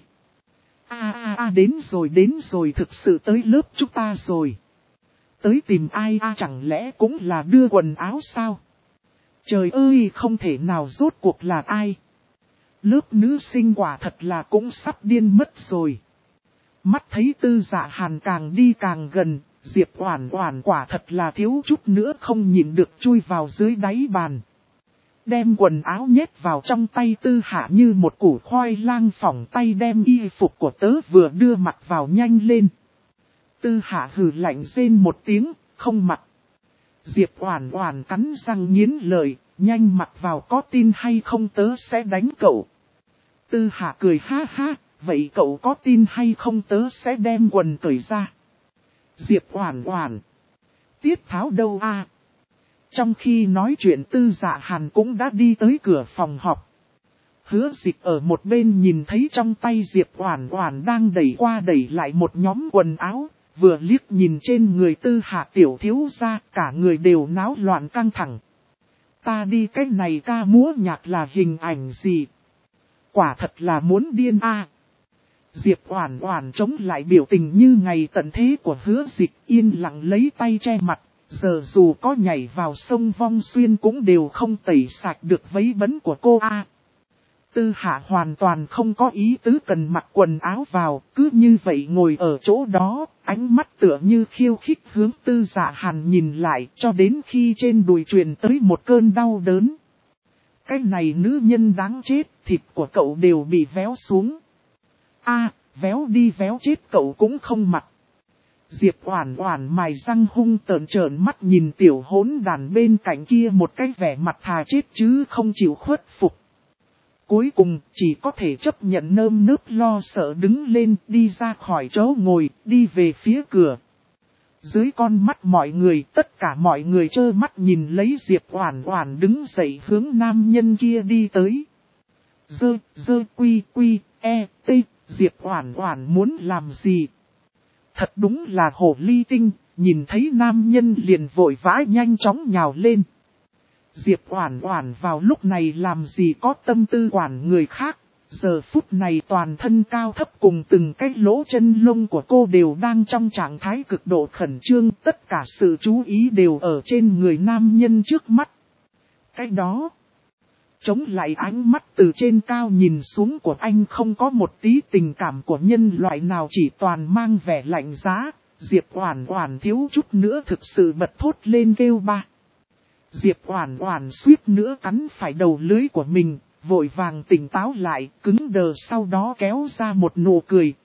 [SPEAKER 1] Đến rồi, thực sự tới lớp chúng ta rồi. Tới tìm ai chẳng lẽ cũng là đưa quần áo sao? Trời ơi, không thể nào, rốt cuộc là ai? Lớp nữ sinh quả thật là cũng sắp điên mất rồi. Mắt thấy Tư Dạ Hàn càng đi càng gần, Diệp Oản Oản quả thật là thiếu chút nữa không nhịn được chui vào dưới đáy bàn. Đem quần áo nhét vào trong tay Tư Hạ như một củ khoai lang phỏng tay, đem y phục của tớ vừa đưa mặc vào nhanh lên. Tư Hạ hừ lạnh rên một tiếng, không mặc. Diệp Oản Oản cắn răng nghiến lợi, nhanh mặc vào, có tin hay không tớ sẽ đánh cậu. Tư Hạ cười ha ha, vậy cậu có tin hay không tớ sẽ đem quần cởi ra. Diệp Oản Oản, tiết tháo đâu a? Trong khi nói chuyện Tư Dạ Hàn cũng đã đi tới cửa phòng họp. Hứa Dịch ở một bên nhìn thấy trong tay Diệp Oản Oản đang đẩy qua đẩy lại một nhóm quần áo, vừa liếc nhìn trên người Tư Hạ tiểu thiếu gia, cả người đều náo loạn căng thẳng. Ta đi cái này ca múa nhạc là hình ảnh gì? Quả thật là muốn điên a. Diệp Oản Oản chống lại biểu tình như ngày tận thế của Hứa Dịch, yên lặng lấy tay che mặt, giờ dù có nhảy vào sông Vong Xuyên cũng đều không tẩy sạch được vấy bẩn của cô a. Tư Hạ hoàn toàn không có ý tứ cần mặc quần áo vào, cứ như vậy ngồi ở chỗ đó, ánh mắt tựa như khiêu khích hướng Tư Dạ Hàn nhìn lại, cho đến khi trên đùi truyền tới một cơn đau đớn. Cái này nữ nhân đáng chết, thịt của cậu đều bị véo xuống. Véo đi véo chết cậu cũng không mặc. Diệp Oản Oản mài răng hung tợn trợn mắt nhìn tiểu hỗn đàn bên cạnh kia một cái vẻ mặt thà chết chứ không chịu khuất phục. Cuối cùng chỉ có thể chấp nhận nơm nớp lo sợ đứng lên đi ra khỏi chỗ ngồi, đi về phía cửa. Dưới con mắt mọi người, tất cả mọi người trơ mắt nhìn lấy Diệp Oản Oản đứng dậy hướng nam nhân kia đi tới. Diệp Oản Oản muốn làm gì? Thật đúng là hồ ly tinh, nhìn thấy nam nhân liền vội vã nhanh chóng nhào lên. Diệp Oản Oản vào lúc này làm gì có tâm tư quản người khác, giờ phút này toàn thân cao thấp cùng từng cái lỗ chân lông của cô đều đang trong trạng thái cực độ khẩn trương, tất cả sự chú ý đều ở trên người nam nhân trước mắt. Cái đó, chống lại ánh mắt từ trên cao nhìn xuống của anh không có một tí tình cảm của nhân loại nào, chỉ toàn mang vẻ lạnh giá. Diệp Oản Oản thiếu chút nữa thực sự bật thốt lên kêu ba. Diệp Oản Oản suýt nữa cắn phải đầu lưỡi của mình, vội vàng tỉnh táo lại, cứng đờ sau đó kéo ra một nụ cười.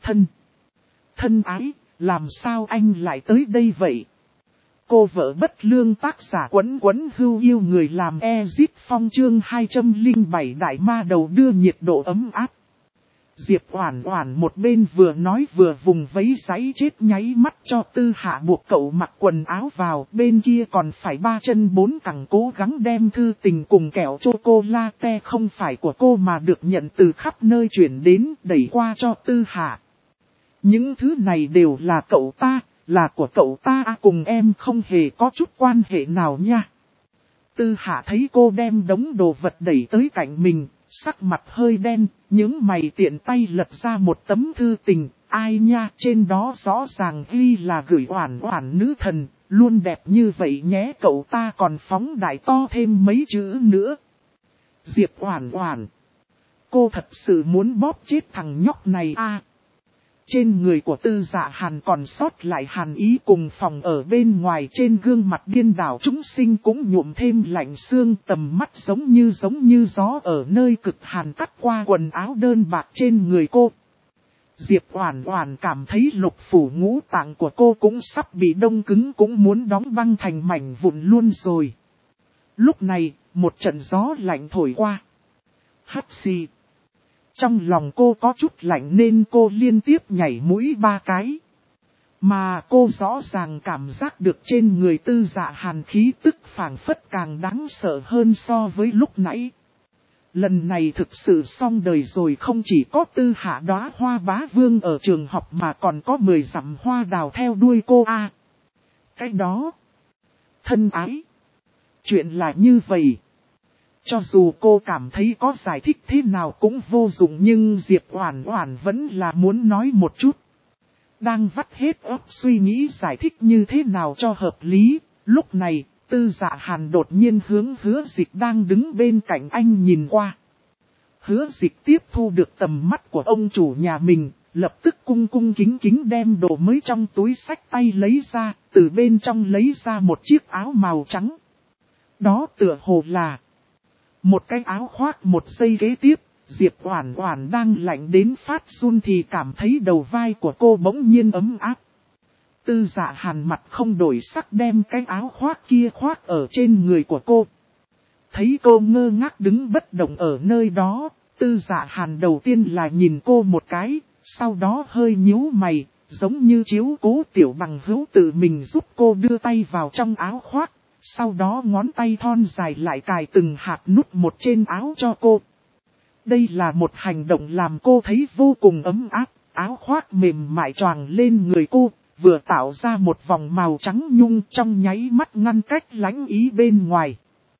[SPEAKER 1] Thân ái, làm sao anh lại tới đây vậy? Cô vợ bất lương tác giả Quấn Quấn Hưu yêu người làm Ezit Phong chương 207 đại ma đầu đưa nhiệt độ ấm áp. Diệp Oản Oản một bên vừa nói vừa vùng vẫy giấy chết nháy mắt cho Tư Hạ buộc cậu mặc quần áo vào, bên kia còn phải ba chân bốn cẳng cố gắng đem thư tình cùng kẹo chocolate không phải của cô mà được nhận từ khắp nơi chuyển đến đẩy qua cho Tư Hạ. Những thứ này đều là cậu ta, là của cậu ta cùng em không hề có chút quan hệ nào nha. Tư Hạ thấy cô đem đống đồ vật đẩy tới cạnh mình, sắc mặt hơi đen, những mày tiện tay lật ra một tấm thư tình, ai nha, trên đó rõ ràng ghi là gửi Oản Oản nữ thần, luôn đẹp như vậy nhé, cậu ta còn phóng đại to thêm mấy chữ nữa. Diệp Oản Oản, cô thật sự muốn bóp chết thằng nhóc này à? Trên người của Tư Dạ Hàn còn sót lại hàn ý cùng phòng ở bên ngoài, trên gương mặt điên đảo chúng sinh cũng nhuộm thêm lạnh xương, tầm mắt giống như gió ở nơi cực hàn cắt qua quần áo đơn bạc trên người cô. Diệp Oản Oản cảm thấy lục phủ ngũ tạng của cô cũng sắp bị đông cứng, cũng muốn đóng băng thành mảnh vụn luôn rồi. Lúc này, một trận gió lạnh thổi qua. Hắt xì. Trong lòng cô có chút lạnh nên cô liên tiếp nhảy mũi 3 cái. Mà cô rõ ràng cảm giác được trên người Tư Dạ Hàn khí tức phảng phất càng đáng sợ hơn so với lúc nãy. Lần này thực sự xong đời rồi, không chỉ có Tư Hạ đóa hoa bá vương ở trường học mà còn có 10 dặm hoa đào theo đuôi cô à. Cái đó, thân ái, chuyện là như vậy. Cho dù cô cảm thấy có giải thích thế nào cũng vô dụng, nhưng Diệp Oản Oản vẫn là muốn nói một chút. Đang vắt hết óc suy nghĩ giải thích như thế nào cho hợp lý, lúc này, Tư Dạ Hàn đột nhiên hướng Hứa Dịch đang đứng bên cạnh anh nhìn qua. Hứa Dịch tiếp thu được tầm mắt của ông chủ nhà mình, lập tức cung kính đem đồ mới trong túi xách tay lấy ra, từ bên trong lấy ra một chiếc áo màu trắng. Đó tựa hồ là một cái áo khoác. Một giây kế tiếp, Diệp Oản Oản đang lạnh đến phát run thì cảm thấy đầu vai của cô bỗng nhiên ấm áp. Tư Dạ Hàn mặt không đổi sắc đem cái áo khoác kia khoác ở trên người của cô. Thấy cô ngơ ngác đứng bất động ở nơi đó, Tư Dạ Hàn đầu tiên là nhìn cô một cái, sau đó hơi nhíu mày, giống như chiếu cố tiểu bằng hữu tự mình giúp cô đưa tay vào trong áo khoác. Sau đó ngón tay thon dài lại cài từng hạt nút một trên áo cho cô. Đây là một hành động làm cô thấy vô cùng ấm áp, áo khoác mềm mại choàng lên người cô, vừa tạo ra một vòng màu trắng nhung trong nháy mắt ngăn cách lánh ý bên ngoài.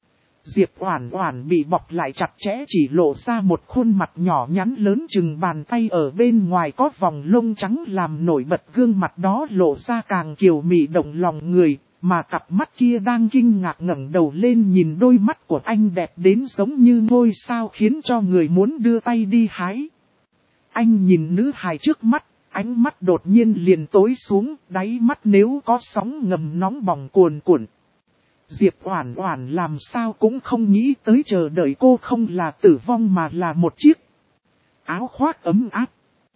[SPEAKER 1] Diệp Oản Oản bị bọc lại chặt chẽ, chỉ lộ ra một khuôn mặt nhỏ nhắn lớn chừng bàn tay, ở bên ngoài có vòng lông trắng làm nổi bật gương mặt đó lộ ra càng kiều mị động lòng người. Mà cặp mắt kia đang kinh ngạc ngẩng đầu lên nhìn đôi mắt của anh đẹp đến giống như ngôi sao, khiến cho người muốn đưa tay đi hái. Anh nhìn nữ hài trước mắt, ánh mắt đột nhiên liền tối xuống, đáy mắt nếu có sóng ngầm nóng bỏng cuồn cuộn. Diệp Oản Oản làm sao cũng không nghĩ tới chờ đợi cô không là tử vong mà là một chiếc áo khoác ấm áp.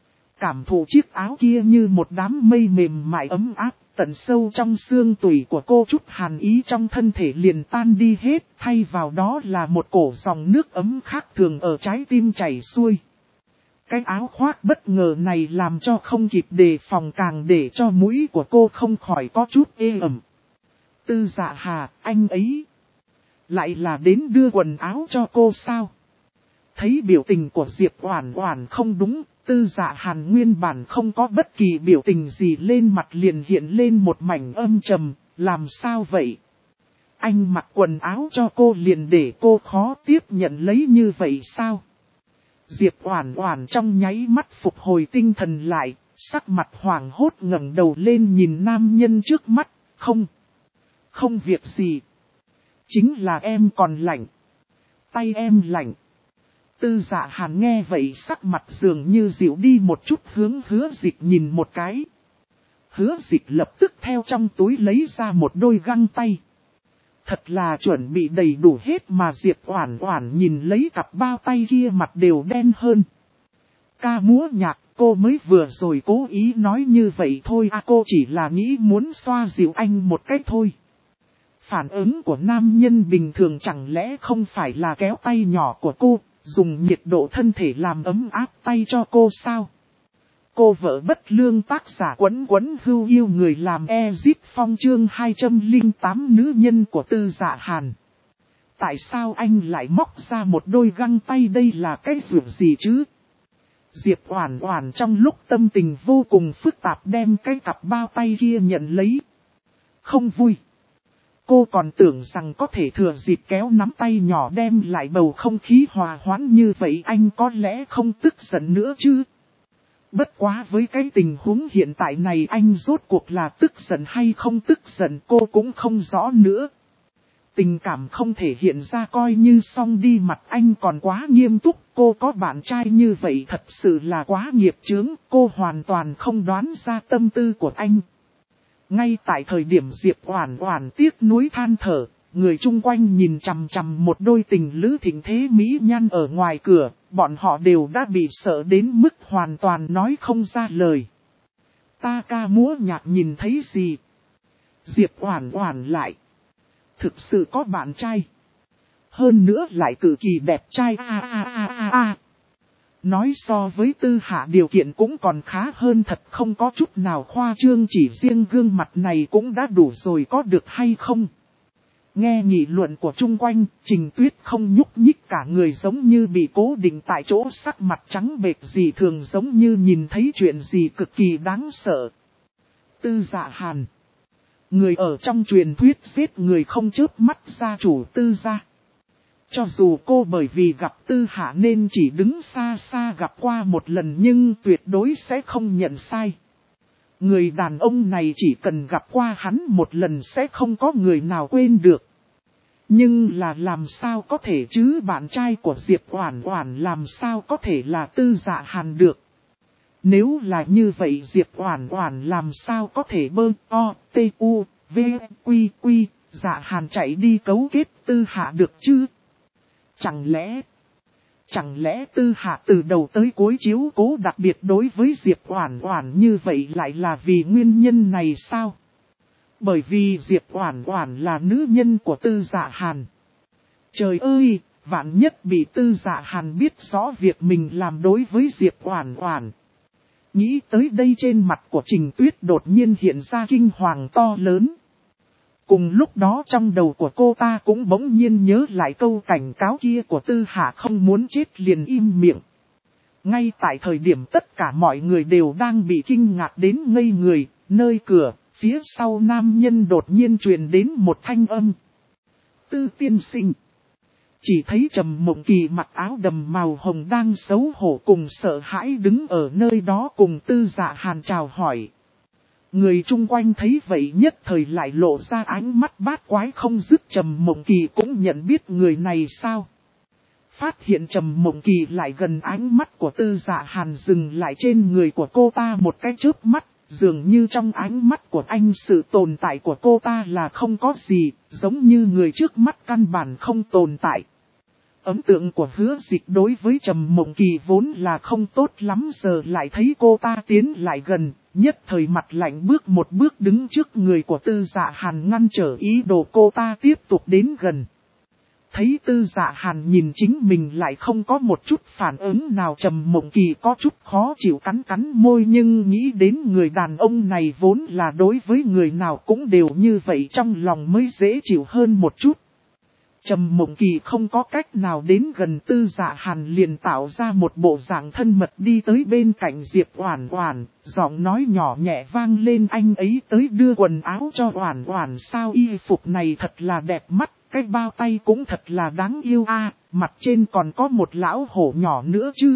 [SPEAKER 1] Cảm thụ chiếc áo kia như một đám mây mềm mại ấm áp. Tận sâu trong xương tủy của cô, chút hàn ý trong thân thể liền tan đi hết, thay vào đó là một cổ dòng nước ấm khác thường ở trái tim chảy xuôi. cái áo khoác bất ngờ này làm cho không kịp đề phòng càng để cho mũi của cô không khỏi có chút ê ẩm. Tư Dạ Hà, anh ấy lại là đến đưa quần áo cho cô sao? Thấy biểu tình của Diệp Oản Oản không đúng, Tư Dạ Hàn nguyên bản không có bất kỳ biểu tình gì lên mặt liền hiện lên một mảnh âm trầm, làm sao vậy? Anh mặc quần áo cho cô liền để cô khó tiếp nhận lấy như vậy sao? Diệp Oản Oản trong nháy mắt phục hồi tinh thần lại, sắc mặt hoảng hốt ngẩng đầu lên nhìn nam nhân trước mắt, không việc gì. Chính là em còn lạnh. Tay em lạnh. Tư Dạ Hàn nghe vậy sắc mặt dường như dịu đi một chút hướng Hứa Dịch nhìn một cái. Hứa Dịch lập tức theo trong túi lấy ra một đôi găng tay. Thật là chuẩn bị đầy đủ hết mà Diệp Oản Oản nhìn lấy cặp bao tay kia mặt đều đen hơn. Ca múa nhạc cô mới vừa rồi cố ý nói như vậy thôi à, cô chỉ là nghĩ muốn xoa dịu anh một cách thôi. Phản ứng của nam nhân bình thường chẳng lẽ không phải là kéo tay nhỏ của cô, dùng nhiệt độ thân thể làm ấm áp tay cho cô sao? Cô vợ bất lương tác giả Quấn Quấn Hưu yêu người làm Ezip Phong chương 208 nữ nhân của Tư Dạ Hàn. Tại sao anh lại móc ra một đôi găng tay, đây là cái việc gì chứ? Diệp Oản Oản trong lúc tâm tình vô cùng phức tạp đem cái cặp bao tay kia nhận lấy. Không vui. Cô còn tưởng rằng có thể thừa dịp kéo nắm tay nhỏ đem lại bầu không khí hòa hoãn như vậy anh có lẽ không tức giận nữa chứ. Bất quá với cái tình huống hiện tại này anh rốt cuộc là tức giận hay không tức giận cô cũng không rõ nữa. Tình cảm không thể hiện ra coi như xong đi, mặt anh còn quá nghiêm túc, cô có bạn trai như vậy thật sự là quá nghiệp chướng, cô hoàn toàn không đoán ra tâm tư của anh. Ngay tại thời điểm Diệp Oản Oản tiếc nuối than thở, người chung quanh nhìn chằm chằm một đôi tình lữ thịnh thế mỹ nhan ở ngoài cửa, bọn họ đều đã bị sợ đến mức hoàn toàn nói không ra lời. Ta ca múa nhạc nhìn thấy gì? Diệp Oản Oản lại thực sự có bạn trai. Hơn nữa lại cực kỳ đẹp trai Nói so với Tư Hạ điều kiện cũng còn khá hơn thật, không có chút nào khoa trương, chỉ riêng gương mặt này cũng đã đủ rồi có được hay không? Nghe nghị luận của chung quanh, Trình Tuyết không nhúc nhích cả người giống như bị cố định tại chỗ, sắc mặt trắng bệch gì thường giống như nhìn thấy chuyện gì cực kỳ đáng sợ. Tư Dạ Hàn, người ở trong truyền thuyết giết người không chớp mắt gia chủ Tư gia. Cho dù cô bởi vì gặp Tư Hạ nên chỉ đứng xa xa gặp qua một lần nhưng tuyệt đối sẽ không nhận sai. Người đàn ông này chỉ cần gặp qua hắn một lần sẽ không có người nào quên được. Nhưng là làm sao có thể chứ, bạn trai của Diệp Oản Oản làm sao có thể là Tư Dạ Hàn được. Nếu là như vậy Diệp Oản Oản làm sao có thể TUV Dạ Hàn chạy đi cấu kết Tư Hạ được chứ? Chẳng lẽ Tư Hạ từ đầu tới cuối chiếu cố đặc biệt đối với Diệp Oản Oản như vậy lại là vì nguyên nhân này sao? Bởi vì Diệp Oản Oản là nữ nhân của Tư Dạ Hàn. Trời ơi, vạn nhất bị Tư Dạ Hàn biết rõ việc mình làm đối với Diệp Oản Oản. Nghĩ tới đây trên mặt của Trình Tuyết đột nhiên hiện ra kinh hoàng to lớn. Cùng lúc đó trong đầu của cô ta cũng bỗng nhiên nhớ lại câu cảnh cáo kia của Tư Hạ, không muốn chết liền im miệng. Ngay tại thời điểm tất cả mọi người đều đang bị kinh ngạc đến ngây người, nơi cửa, phía sau nam nhân đột nhiên truyền đến một thanh âm. Tư tiên sinh. Chỉ thấy Trầm Mộng Kỳ mặc áo đầm màu hồng đang xấu hổ cùng sợ hãi đứng ở nơi đó cùng Tư Dạ Hàn chào hỏi. Người chung quanh thấy vậy nhất thời lại lộ ra ánh mắt bát quái không dứt. Trầm Mộng Kỳ cũng nhận biết người này sao? Phát hiện Trầm Mộng Kỳ lại gần, ánh mắt của Tư Dạ Hàn dừng lại trên người của cô ta một cái chớp mắt, dường như trong ánh mắt của anh sự tồn tại của cô ta là không có gì, giống như người trước mắt căn bản không tồn tại. Ấn tượng của Hứa Dịch đối với Trầm Mộng Kỳ vốn là không tốt lắm, giờ lại thấy cô ta tiến lại gần, nhất thời mặt lạnh bước một bước đứng trước người của Tư Dạ Hàn ngăn trở ý đồ cô ta tiếp tục đến gần. thấy Tư Dạ Hàn nhìn chính mình lại không có một chút phản ứng nào, Trầm Mộng Kỳ có chút khó chịu cắn cắn môi, nhưng nghĩ đến người đàn ông này vốn là đối với người nào cũng đều như vậy, trong lòng mới dễ chịu hơn một chút. Trầm Mộng Kỳ không có cách nào đến gần Tư Dạ Hàn, liền tạo ra một bộ dạng thân mật đi tới bên cạnh Diệp Oản Oản, giọng nói nhỏ nhẹ vang lên, anh ấy tới đưa quần áo cho Oản Oản sao, y phục này thật là đẹp mắt, cái bao tay cũng thật là đáng yêu a, mặt trên còn có một lão hổ nhỏ nữa chứ.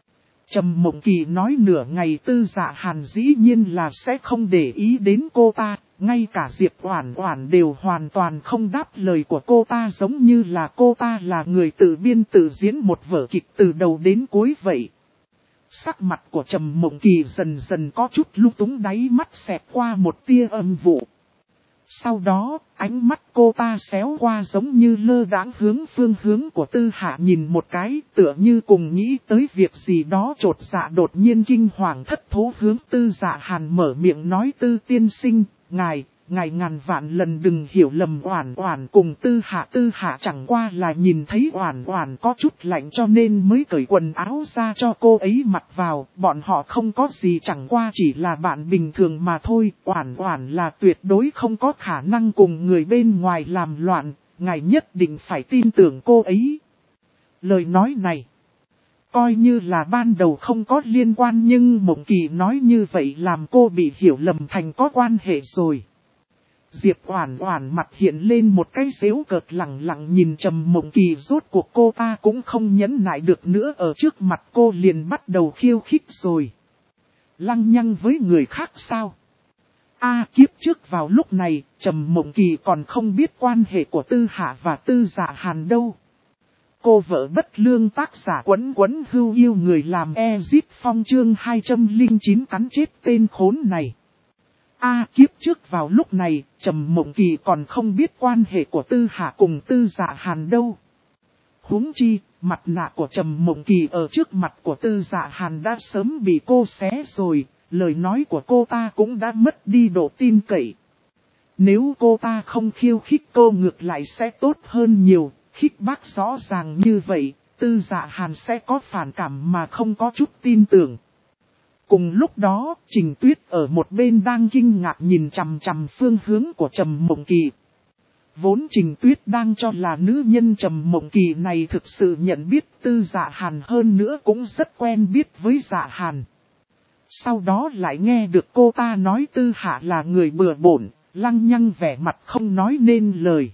[SPEAKER 1] Trầm Mộng Kỳ nói nửa ngày, Tư Dạ Hàn dĩ nhiên là sẽ không để ý đến cô ta, ngay cả Diệp Oản Oản đều hoàn toàn không đáp lời của cô ta, giống như là cô ta là người tự biên tự diễn một vở kịch từ đầu đến cuối vậy. Sắc mặt của Trầm Mộng Kỳ dần dần có chút lung túng, đáy mắt xẹt qua một tia âm vụ. Sau đó, ánh mắt cô ta xéo qua giống như lơ đãng hướng phương hướng của Tư Hạ nhìn một cái, tựa như cùng nghĩ tới việc gì đó chột dạ, đột nhiên kinh hoàng thất thố hướng Tư Dạ Hàn mở miệng nói, Tư tiên sinh, ngài ngàn vạn lần đừng hiểu lầm Oản Oản cùng Tư Hạ chẳng qua là nhìn thấy Oản Oản có chút lạnh cho nên mới cởi quần áo ra cho cô ấy mặc vào, bọn họ không có gì, chẳng qua chỉ là bạn bình thường mà thôi, Oản Oản là tuyệt đối không có khả năng cùng người bên ngoài làm loạn, ngài nhất định phải tin tưởng cô ấy. Lời nói này coi như là ban đầu không có liên quan, nhưng Mộng Kỳ nói như vậy làm cô bị hiểu lầm thành có quan hệ rồi. Diệp Oản Oản mặt hiện lên một cái giễu cợt, lẳng nhìn Trầm Mộng Kỳ, rốt cuộc cô ta cũng không nhẫn nại được nữa, ở trước mặt cô liền bắt đầu khiêu khích rồi. Lăng nhăng với người khác sao? Kiếp trước vào lúc này, Trầm Mộng Kỳ còn không biết quan hệ của Tư Hạ và Tư Dạ Hàn đâu. Cô vợ bất lương tác giả Quấn Quấn Hưu yêu người làm Ezip Phong chương 209 cắn chết tên khốn này. Kiếp trước vào lúc này, Trầm Mộng Kỳ còn không biết quan hệ của Tư Hạ cùng Tư Dạ Hàn đâu. Huống chi, mặt nạ của Trầm Mộng Kỳ ở trước mặt của Tư Dạ Hàn đã sớm bị cô xé rồi, lời nói của cô ta cũng đã mất đi độ tin cậy. Nếu cô ta không khiêu khích cô ngược lại sẽ tốt hơn nhiều, khích bác rõ ràng như vậy, Tư Dạ Hàn sẽ có phản cảm mà không có chút tin tưởng. Cùng lúc đó, Trình Tuyết ở một bên đang kinh ngạc nhìn chằm chằm phương hướng của Trầm Mộng Kỳ. Vốn Trình Tuyết đang cho là nữ nhân Trầm Mộng Kỳ này thực sự nhận biết Tư Dạ Hàn, hơn nữa cũng rất quen biết với Dạ Hàn. Sau đó lại nghe được cô ta nói Tư Hạ là người bừa bộn, lăng nhăng vẻ mặt không nói nên lời.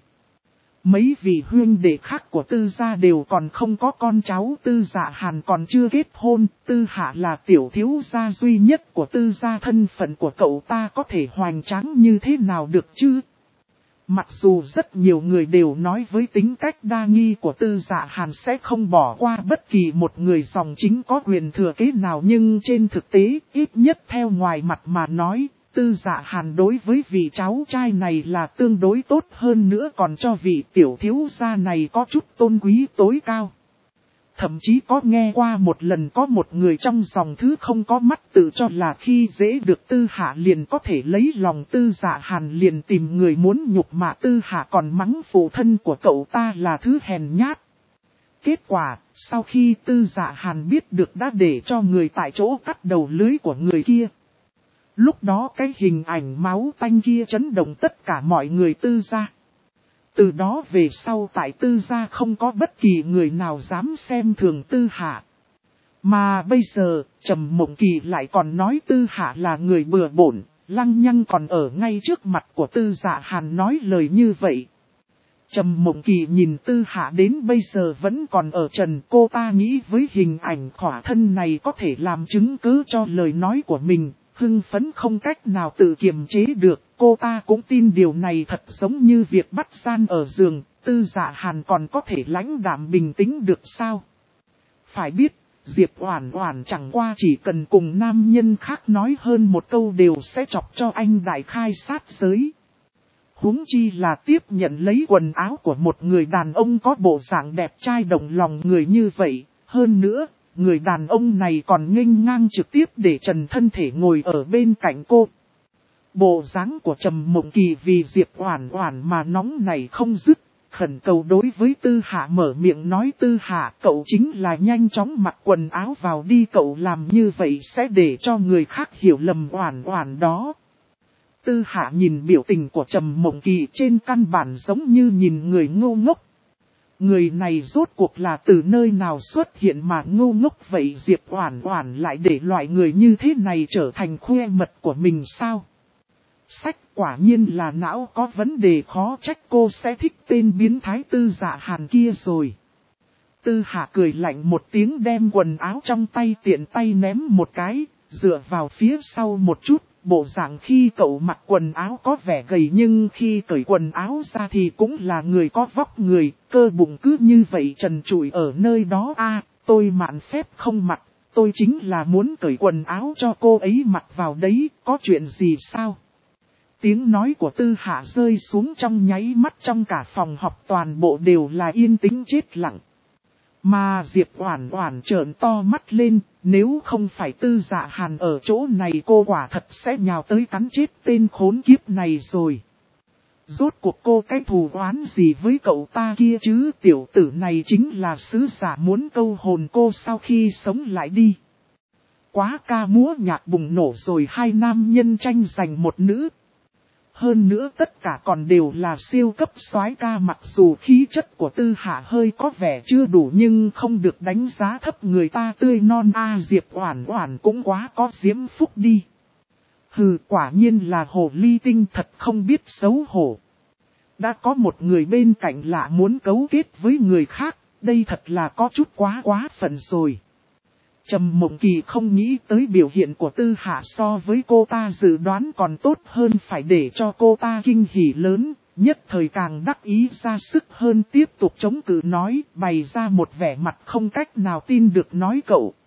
[SPEAKER 1] Mấy vị huynh đệ khác của Tư gia đều còn không có con cháu, Tư Dạ Hàn còn chưa kết hôn, Tư Hạ là tiểu thiếu gia duy nhất của Tư gia, thân phận của cậu ta có thể hoành tráng như thế nào được chứ? Mặc dù rất nhiều người đều nói với tính cách đa nghi của Tư Dạ Hàn sẽ không bỏ qua bất kỳ một người dòng chính có quyền thừa kế nào, nhưng trên thực tế, ít nhất theo ngoài mặt mà nói, Tư Dạ Hàn đối với vị cháu trai này là tương đối tốt, hơn nữa còn cho vị tiểu thiếu gia này có chút tôn quý tối cao. Thậm chí có nghe qua một lần có một người trong dòng thứ không có mắt tự cho là khi dễ được Tư Hạ liền có thể lấy lòng Tư Dạ Hàn, liền tìm người muốn nhục mạ Tư Hạ, còn mắng phụ thân của cậu ta là thứ hèn nhát. Kết quả, sau khi Tư Dạ Hàn biết được đã để cho người tại chỗ cắt đầu lưới của người kia. Lúc đó cái hình ảnh máu tanh kia chấn động tất cả mọi người Tư gia. Từ đó về sau tại Tư gia không có bất kỳ người nào dám xem thường Tư Hạ. Mà bây giờ, Trầm Mộng Kỳ lại còn nói Tư Hạ là người bừa bộn, lăng nhăng còn ở ngay trước mặt của Tư Dạ Hàn nói lời như vậy. Trầm Mộng Kỳ nhìn Tư Hạ đến bây giờ vẫn còn ở trần, cô ta nghĩ với hình ảnh khỏa thân này có thể làm chứng cứ cho lời nói của mình. Hưng phấn không cách nào tự kiềm chế được, cô ta cũng tin điều này thật giống như việc bắt gian ở giường, Tư Dạ Hàn còn có thể lãnh đạm bình tĩnh được sao? Phải biết, Diệp Oản Oản chẳng qua chỉ cần cùng nam nhân khác nói hơn một câu đều sẽ chọc cho anh đại khai sát giới. Huống chi là tiếp nhận lấy quần áo của một người đàn ông có bộ dạng đẹp trai động lòng người như vậy, hơn nữa. Người đàn ông này còn nghênh ngang trực tiếp để trần thân thể ngồi ở bên cạnh cô. Bộ dáng của Trầm Mộng Kỳ vì Diệp Oản Oản mà nóng này không dứt. khẩn cầu đối với Tư Hạ mở miệng nói Tư Hạ cậu chính là nhanh chóng mặc quần áo vào đi, cậu làm như vậy sẽ để cho người khác hiểu lầm Oản Oản đó. Tư Hạ nhìn biểu tình của Trầm Mộng Kỳ trên căn bản giống như nhìn người ngu ngốc. Người này rốt cuộc là từ nơi nào xuất hiện mà ngu ngốc vậy, Diệp Oản Oản lại để loại người như thế này trở thành khoe mật của mình sao? Sách quả nhiên là não có vấn đề, khó trách cô sẽ thích tên biến thái Tư Dạ Hàn kia rồi. Tư Hạ cười lạnh một tiếng đem quần áo trong tay tiện tay ném một cái, dựa vào phía sau một chút, bộ dạng khi cậu mặc quần áo có vẻ gầy nhưng khi cởi quần áo ra thì cũng là người có vóc người, cơ bụng cứ như vậy trần trụi ở nơi đó. Tôi mạn phép không mặc, tôi chính là muốn cởi quần áo cho cô ấy mặc vào đấy, có chuyện gì sao? Tiếng nói của Tư Hạ rơi xuống trong nháy mắt, trong cả phòng học toàn bộ đều là yên tĩnh chết lặng. Mà Diệp Oản Oản trợn to mắt lên, nếu không phải Tư Dạ Hàn ở chỗ này cô quả thật sẽ nhào tới cắn chết tên khốn kiếp này rồi. Rốt cuộc cô cái thù oán gì với cậu ta kia chứ, tiểu tử này chính là sứ giả muốn câu hồn cô sau khi sống lại đi. Quá ca múa nhạc bùng nổ rồi, hai nam nhân tranh giành một nữ. Hơn nữa tất cả còn đều là siêu cấp soái ca, mặc dù khí chất của Tư Hạ hơi có vẻ chưa đủ nhưng không được đánh giá thấp người ta tươi non. Diệp Oản Oản cũng quá có diễm phúc đi. Hừ, quả nhiên là hồ ly tinh thật không biết xấu hổ. Đã có một người bên cạnh lạ muốn cấu kết với người khác, đây thật là có chút quá phận rồi. Trầm Mộng Kỳ không nghĩ tới biểu hiện của Tư Hạ so với cô ta dự đoán còn tốt hơn, phải để cho cô ta kinh hỉ lớn, nhất thời càng đắc ý ra sức hơn, tiếp tục chống cự nói, bày ra một vẻ mặt không cách nào tin được nói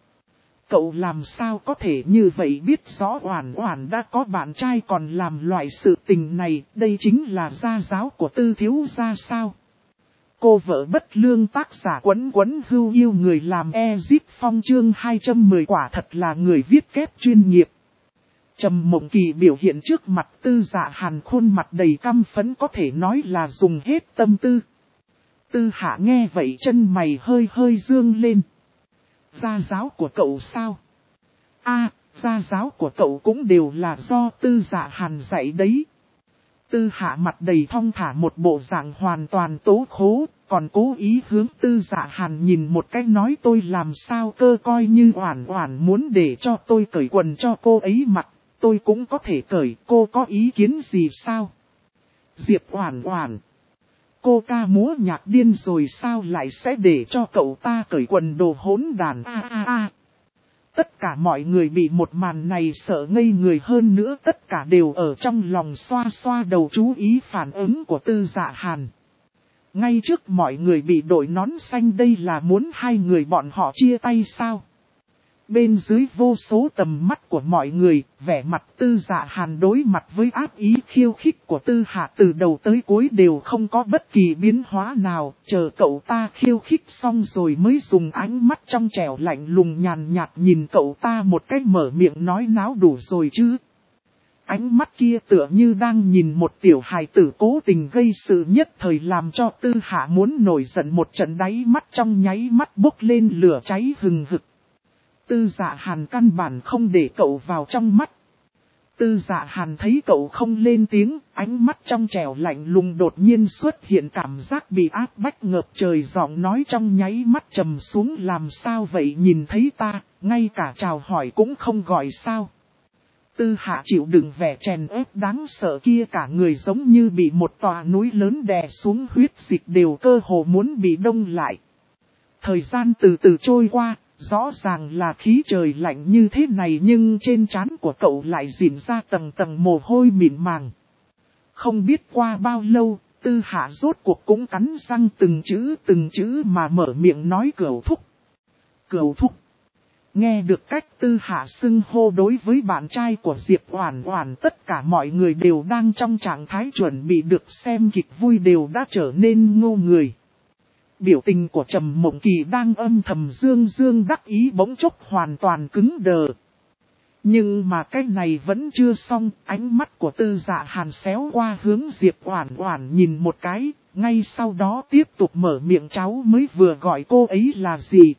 [SPEAKER 1] cậu làm sao có thể như vậy, biết rõ Oản Oản đã có bạn trai còn làm loại sự tình này, đây chính là gia giáo của Tư thiếu gia sao? Cô vợ bất lương, tác giả Quấn Quấn Hưu yêu người làm Ezip Phong chương 210 quả thật là người viết kép chuyên nghiệp. Trầm Mộng Kỳ biểu hiện trước mặt Tư Dạ Hàn khuôn mặt đầy căm phẫn, có thể nói là dùng hết tâm tư. Tư Hạ nghe vậy chân mày hơi dương lên. Gia giáo của cậu sao? Gia giáo của cậu cũng đều là do Tư Dạ Hàn dạy đấy. Tư Hạ mặt đầy thong thả, một bộ dạng hoàn toàn tố khố, còn cố ý hướng Tư Dạ Hàn nhìn một cái nói tôi làm sao cơ, coi như Oản Oản muốn để cho tôi cởi quần cho cô ấy mặc, tôi cũng có thể cởi, cô có ý kiến gì sao? Diệp Oản Oản, cô ca múa nhạc điên rồi sao lại sẽ để cho cậu ta cởi quần, đồ hỗn đàn. Tất cả mọi người bị một màn này sợ ngây người, hơn nữa tất cả đều ở trong lòng xoa xoa đầu chú ý phản ứng của Tư Dạ Hàn. Ngay trước mọi người bị đội nón xanh, đây là muốn hai người bọn họ chia tay sao? Bên dưới vô số tầm mắt của mọi người, vẻ mặt Tư Dạ Hàn đối mặt với ác ý khiêu khích của Tư Hạ từ đầu tới cuối đều không có bất kỳ biến hóa nào, chờ cậu ta khiêu khích xong rồi mới dùng ánh mắt trong trẻo lạnh lùng nhàn nhạt nhìn cậu ta một cách, mở miệng nói náo đủ rồi chứ. Ánh mắt kia tựa như đang nhìn một tiểu hài tử cố tình gây sự, nhất thời làm cho Tư Hạ muốn nổi giận một trận, đáy mắt trong nháy mắt bốc lên lửa cháy hừng hực. Tư Dạ Hàn căn bản không để cậu vào trong mắt. Tư Dạ Hàn thấy cậu không lên tiếng, ánh mắt trong trẻo lạnh lùng đột nhiên xuất hiện cảm giác bị áp bách ngập trời, giọng nói trong nháy mắt trầm xuống, làm sao vậy, nhìn thấy ta, ngay cả chào hỏi cũng không gọi sao? Tư Hạ chịu đựng vẻ chèn ép đáng sợ kia, cả người giống như bị một tòa núi lớn đè xuống, huyết dịch đều cơ hồ muốn bị đông lại. Thời gian từ từ trôi qua. Rõ ràng là khí trời lạnh như thế này nhưng trên trán của cậu lại rỉn ra tầng tầng mồ hôi mịn màng. Không biết qua bao lâu, Tư Hạ rốt cuộc cũng cắn răng từng chữ mà mở miệng nói Cửu thúc. Cửu thúc. Nghe được cách Tư Hạ xưng hô đối với bạn trai của Diệp Oản Oản, tất cả mọi người đều đang trong trạng thái chuẩn bị được xem kịch vui đều đã trở nên ngô người. Biểu tình của Trầm Mộng Kỳ đang âm thầm dương đắc ý bỗng chốc hoàn toàn cứng đờ. Nhưng mà cái này vẫn chưa xong, ánh mắt của Tư Dạ Hàn xéo qua hướng Diệp Oản Oản nhìn một cái, ngay sau đó tiếp tục mở miệng cháu mới vừa gọi cô ấy là gì.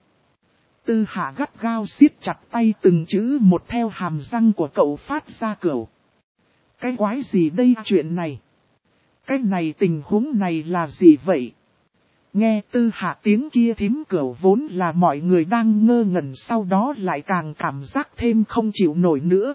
[SPEAKER 1] Tư Hạ gắt gao siết chặt tay từng chữ một theo hàm răng của cậu phát ra cửu. Cái quái gì đây chuyện này? Cái này tình huống này là gì vậy? Nghe Tư Hạ tiếng kia thím cửu vốn là mọi người đang ngơ ngẩn sau đó lại càng cảm giác thêm không chịu nổi nữa.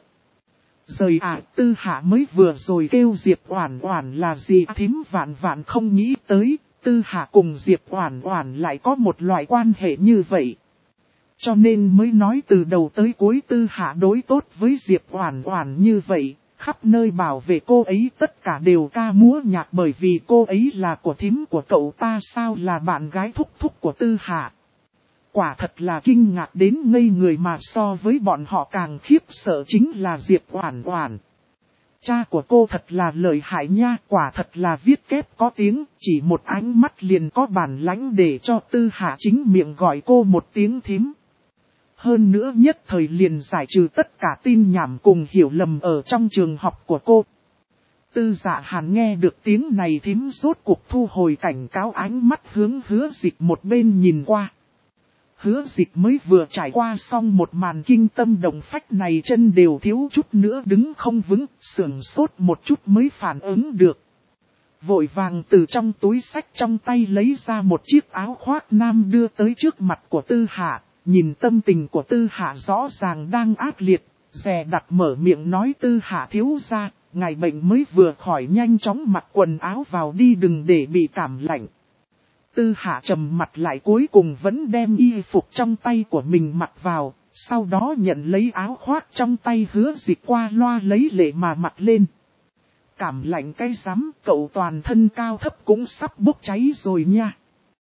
[SPEAKER 1] Rời Tư Hạ mới vừa rồi kêu Diệp Oản Oản là gì thím vạn vạn không nghĩ tới, Tư Hạ cùng Diệp Oản Oản lại có một loại quan hệ như vậy. Cho nên mới nói từ đầu tới cuối Tư Hạ đối tốt với Diệp Oản Oản như vậy, khắp nơi bảo vệ cô ấy tất cả đều ca múa nhạc bởi vì cô ấy là của thím của cậu ta sao là bạn gái thúc thúc của Tư Hạ. Quả thật là kinh ngạc đến ngây người mà so với bọn họ càng khiếp sợ chính là Diệp Oản Oản. Cha của cô thật là lợi hại nha, quả thật là viết kép có tiếng, chỉ một ánh mắt liền có bản lãnh để cho Tư Hạ chính miệng gọi cô một tiếng thím. Hơn nữa nhất thời liền giải trừ tất cả tin nhảm cùng hiểu lầm ở trong trường học của cô. Tư Dạ Hàn nghe được tiếng này thím rốt cuộc thu hồi cảnh cáo ánh mắt hướng Hứa Dịch một bên nhìn qua. Hứa Dịch mới vừa trải qua xong một màn kinh tâm động phách này chân đều thiếu chút nữa đứng không vững, sửng sốt một chút mới phản ứng được. Vội vàng từ trong túi xách trong tay lấy ra một chiếc áo khoác nam đưa tới trước mặt của Tư Hạ. Nhìn tâm tình của Tư Hạ rõ ràng đang ác liệt, dè đặt mở miệng nói Tư Hạ thiếu gia, ngài bệnh mới vừa khỏi nhanh chóng mặc quần áo vào đi đừng để bị cảm lạnh. Tư Hạ trầm mặt lại cuối cùng vẫn đem y phục trong tay của mình mặc vào, sau đó nhận lấy áo khoác trong tay Hứa Dịch qua loa lấy lệ mà mặc lên. Cảm lạnh cái rắm cậu toàn thân cao thấp cũng sắp bốc cháy rồi nha.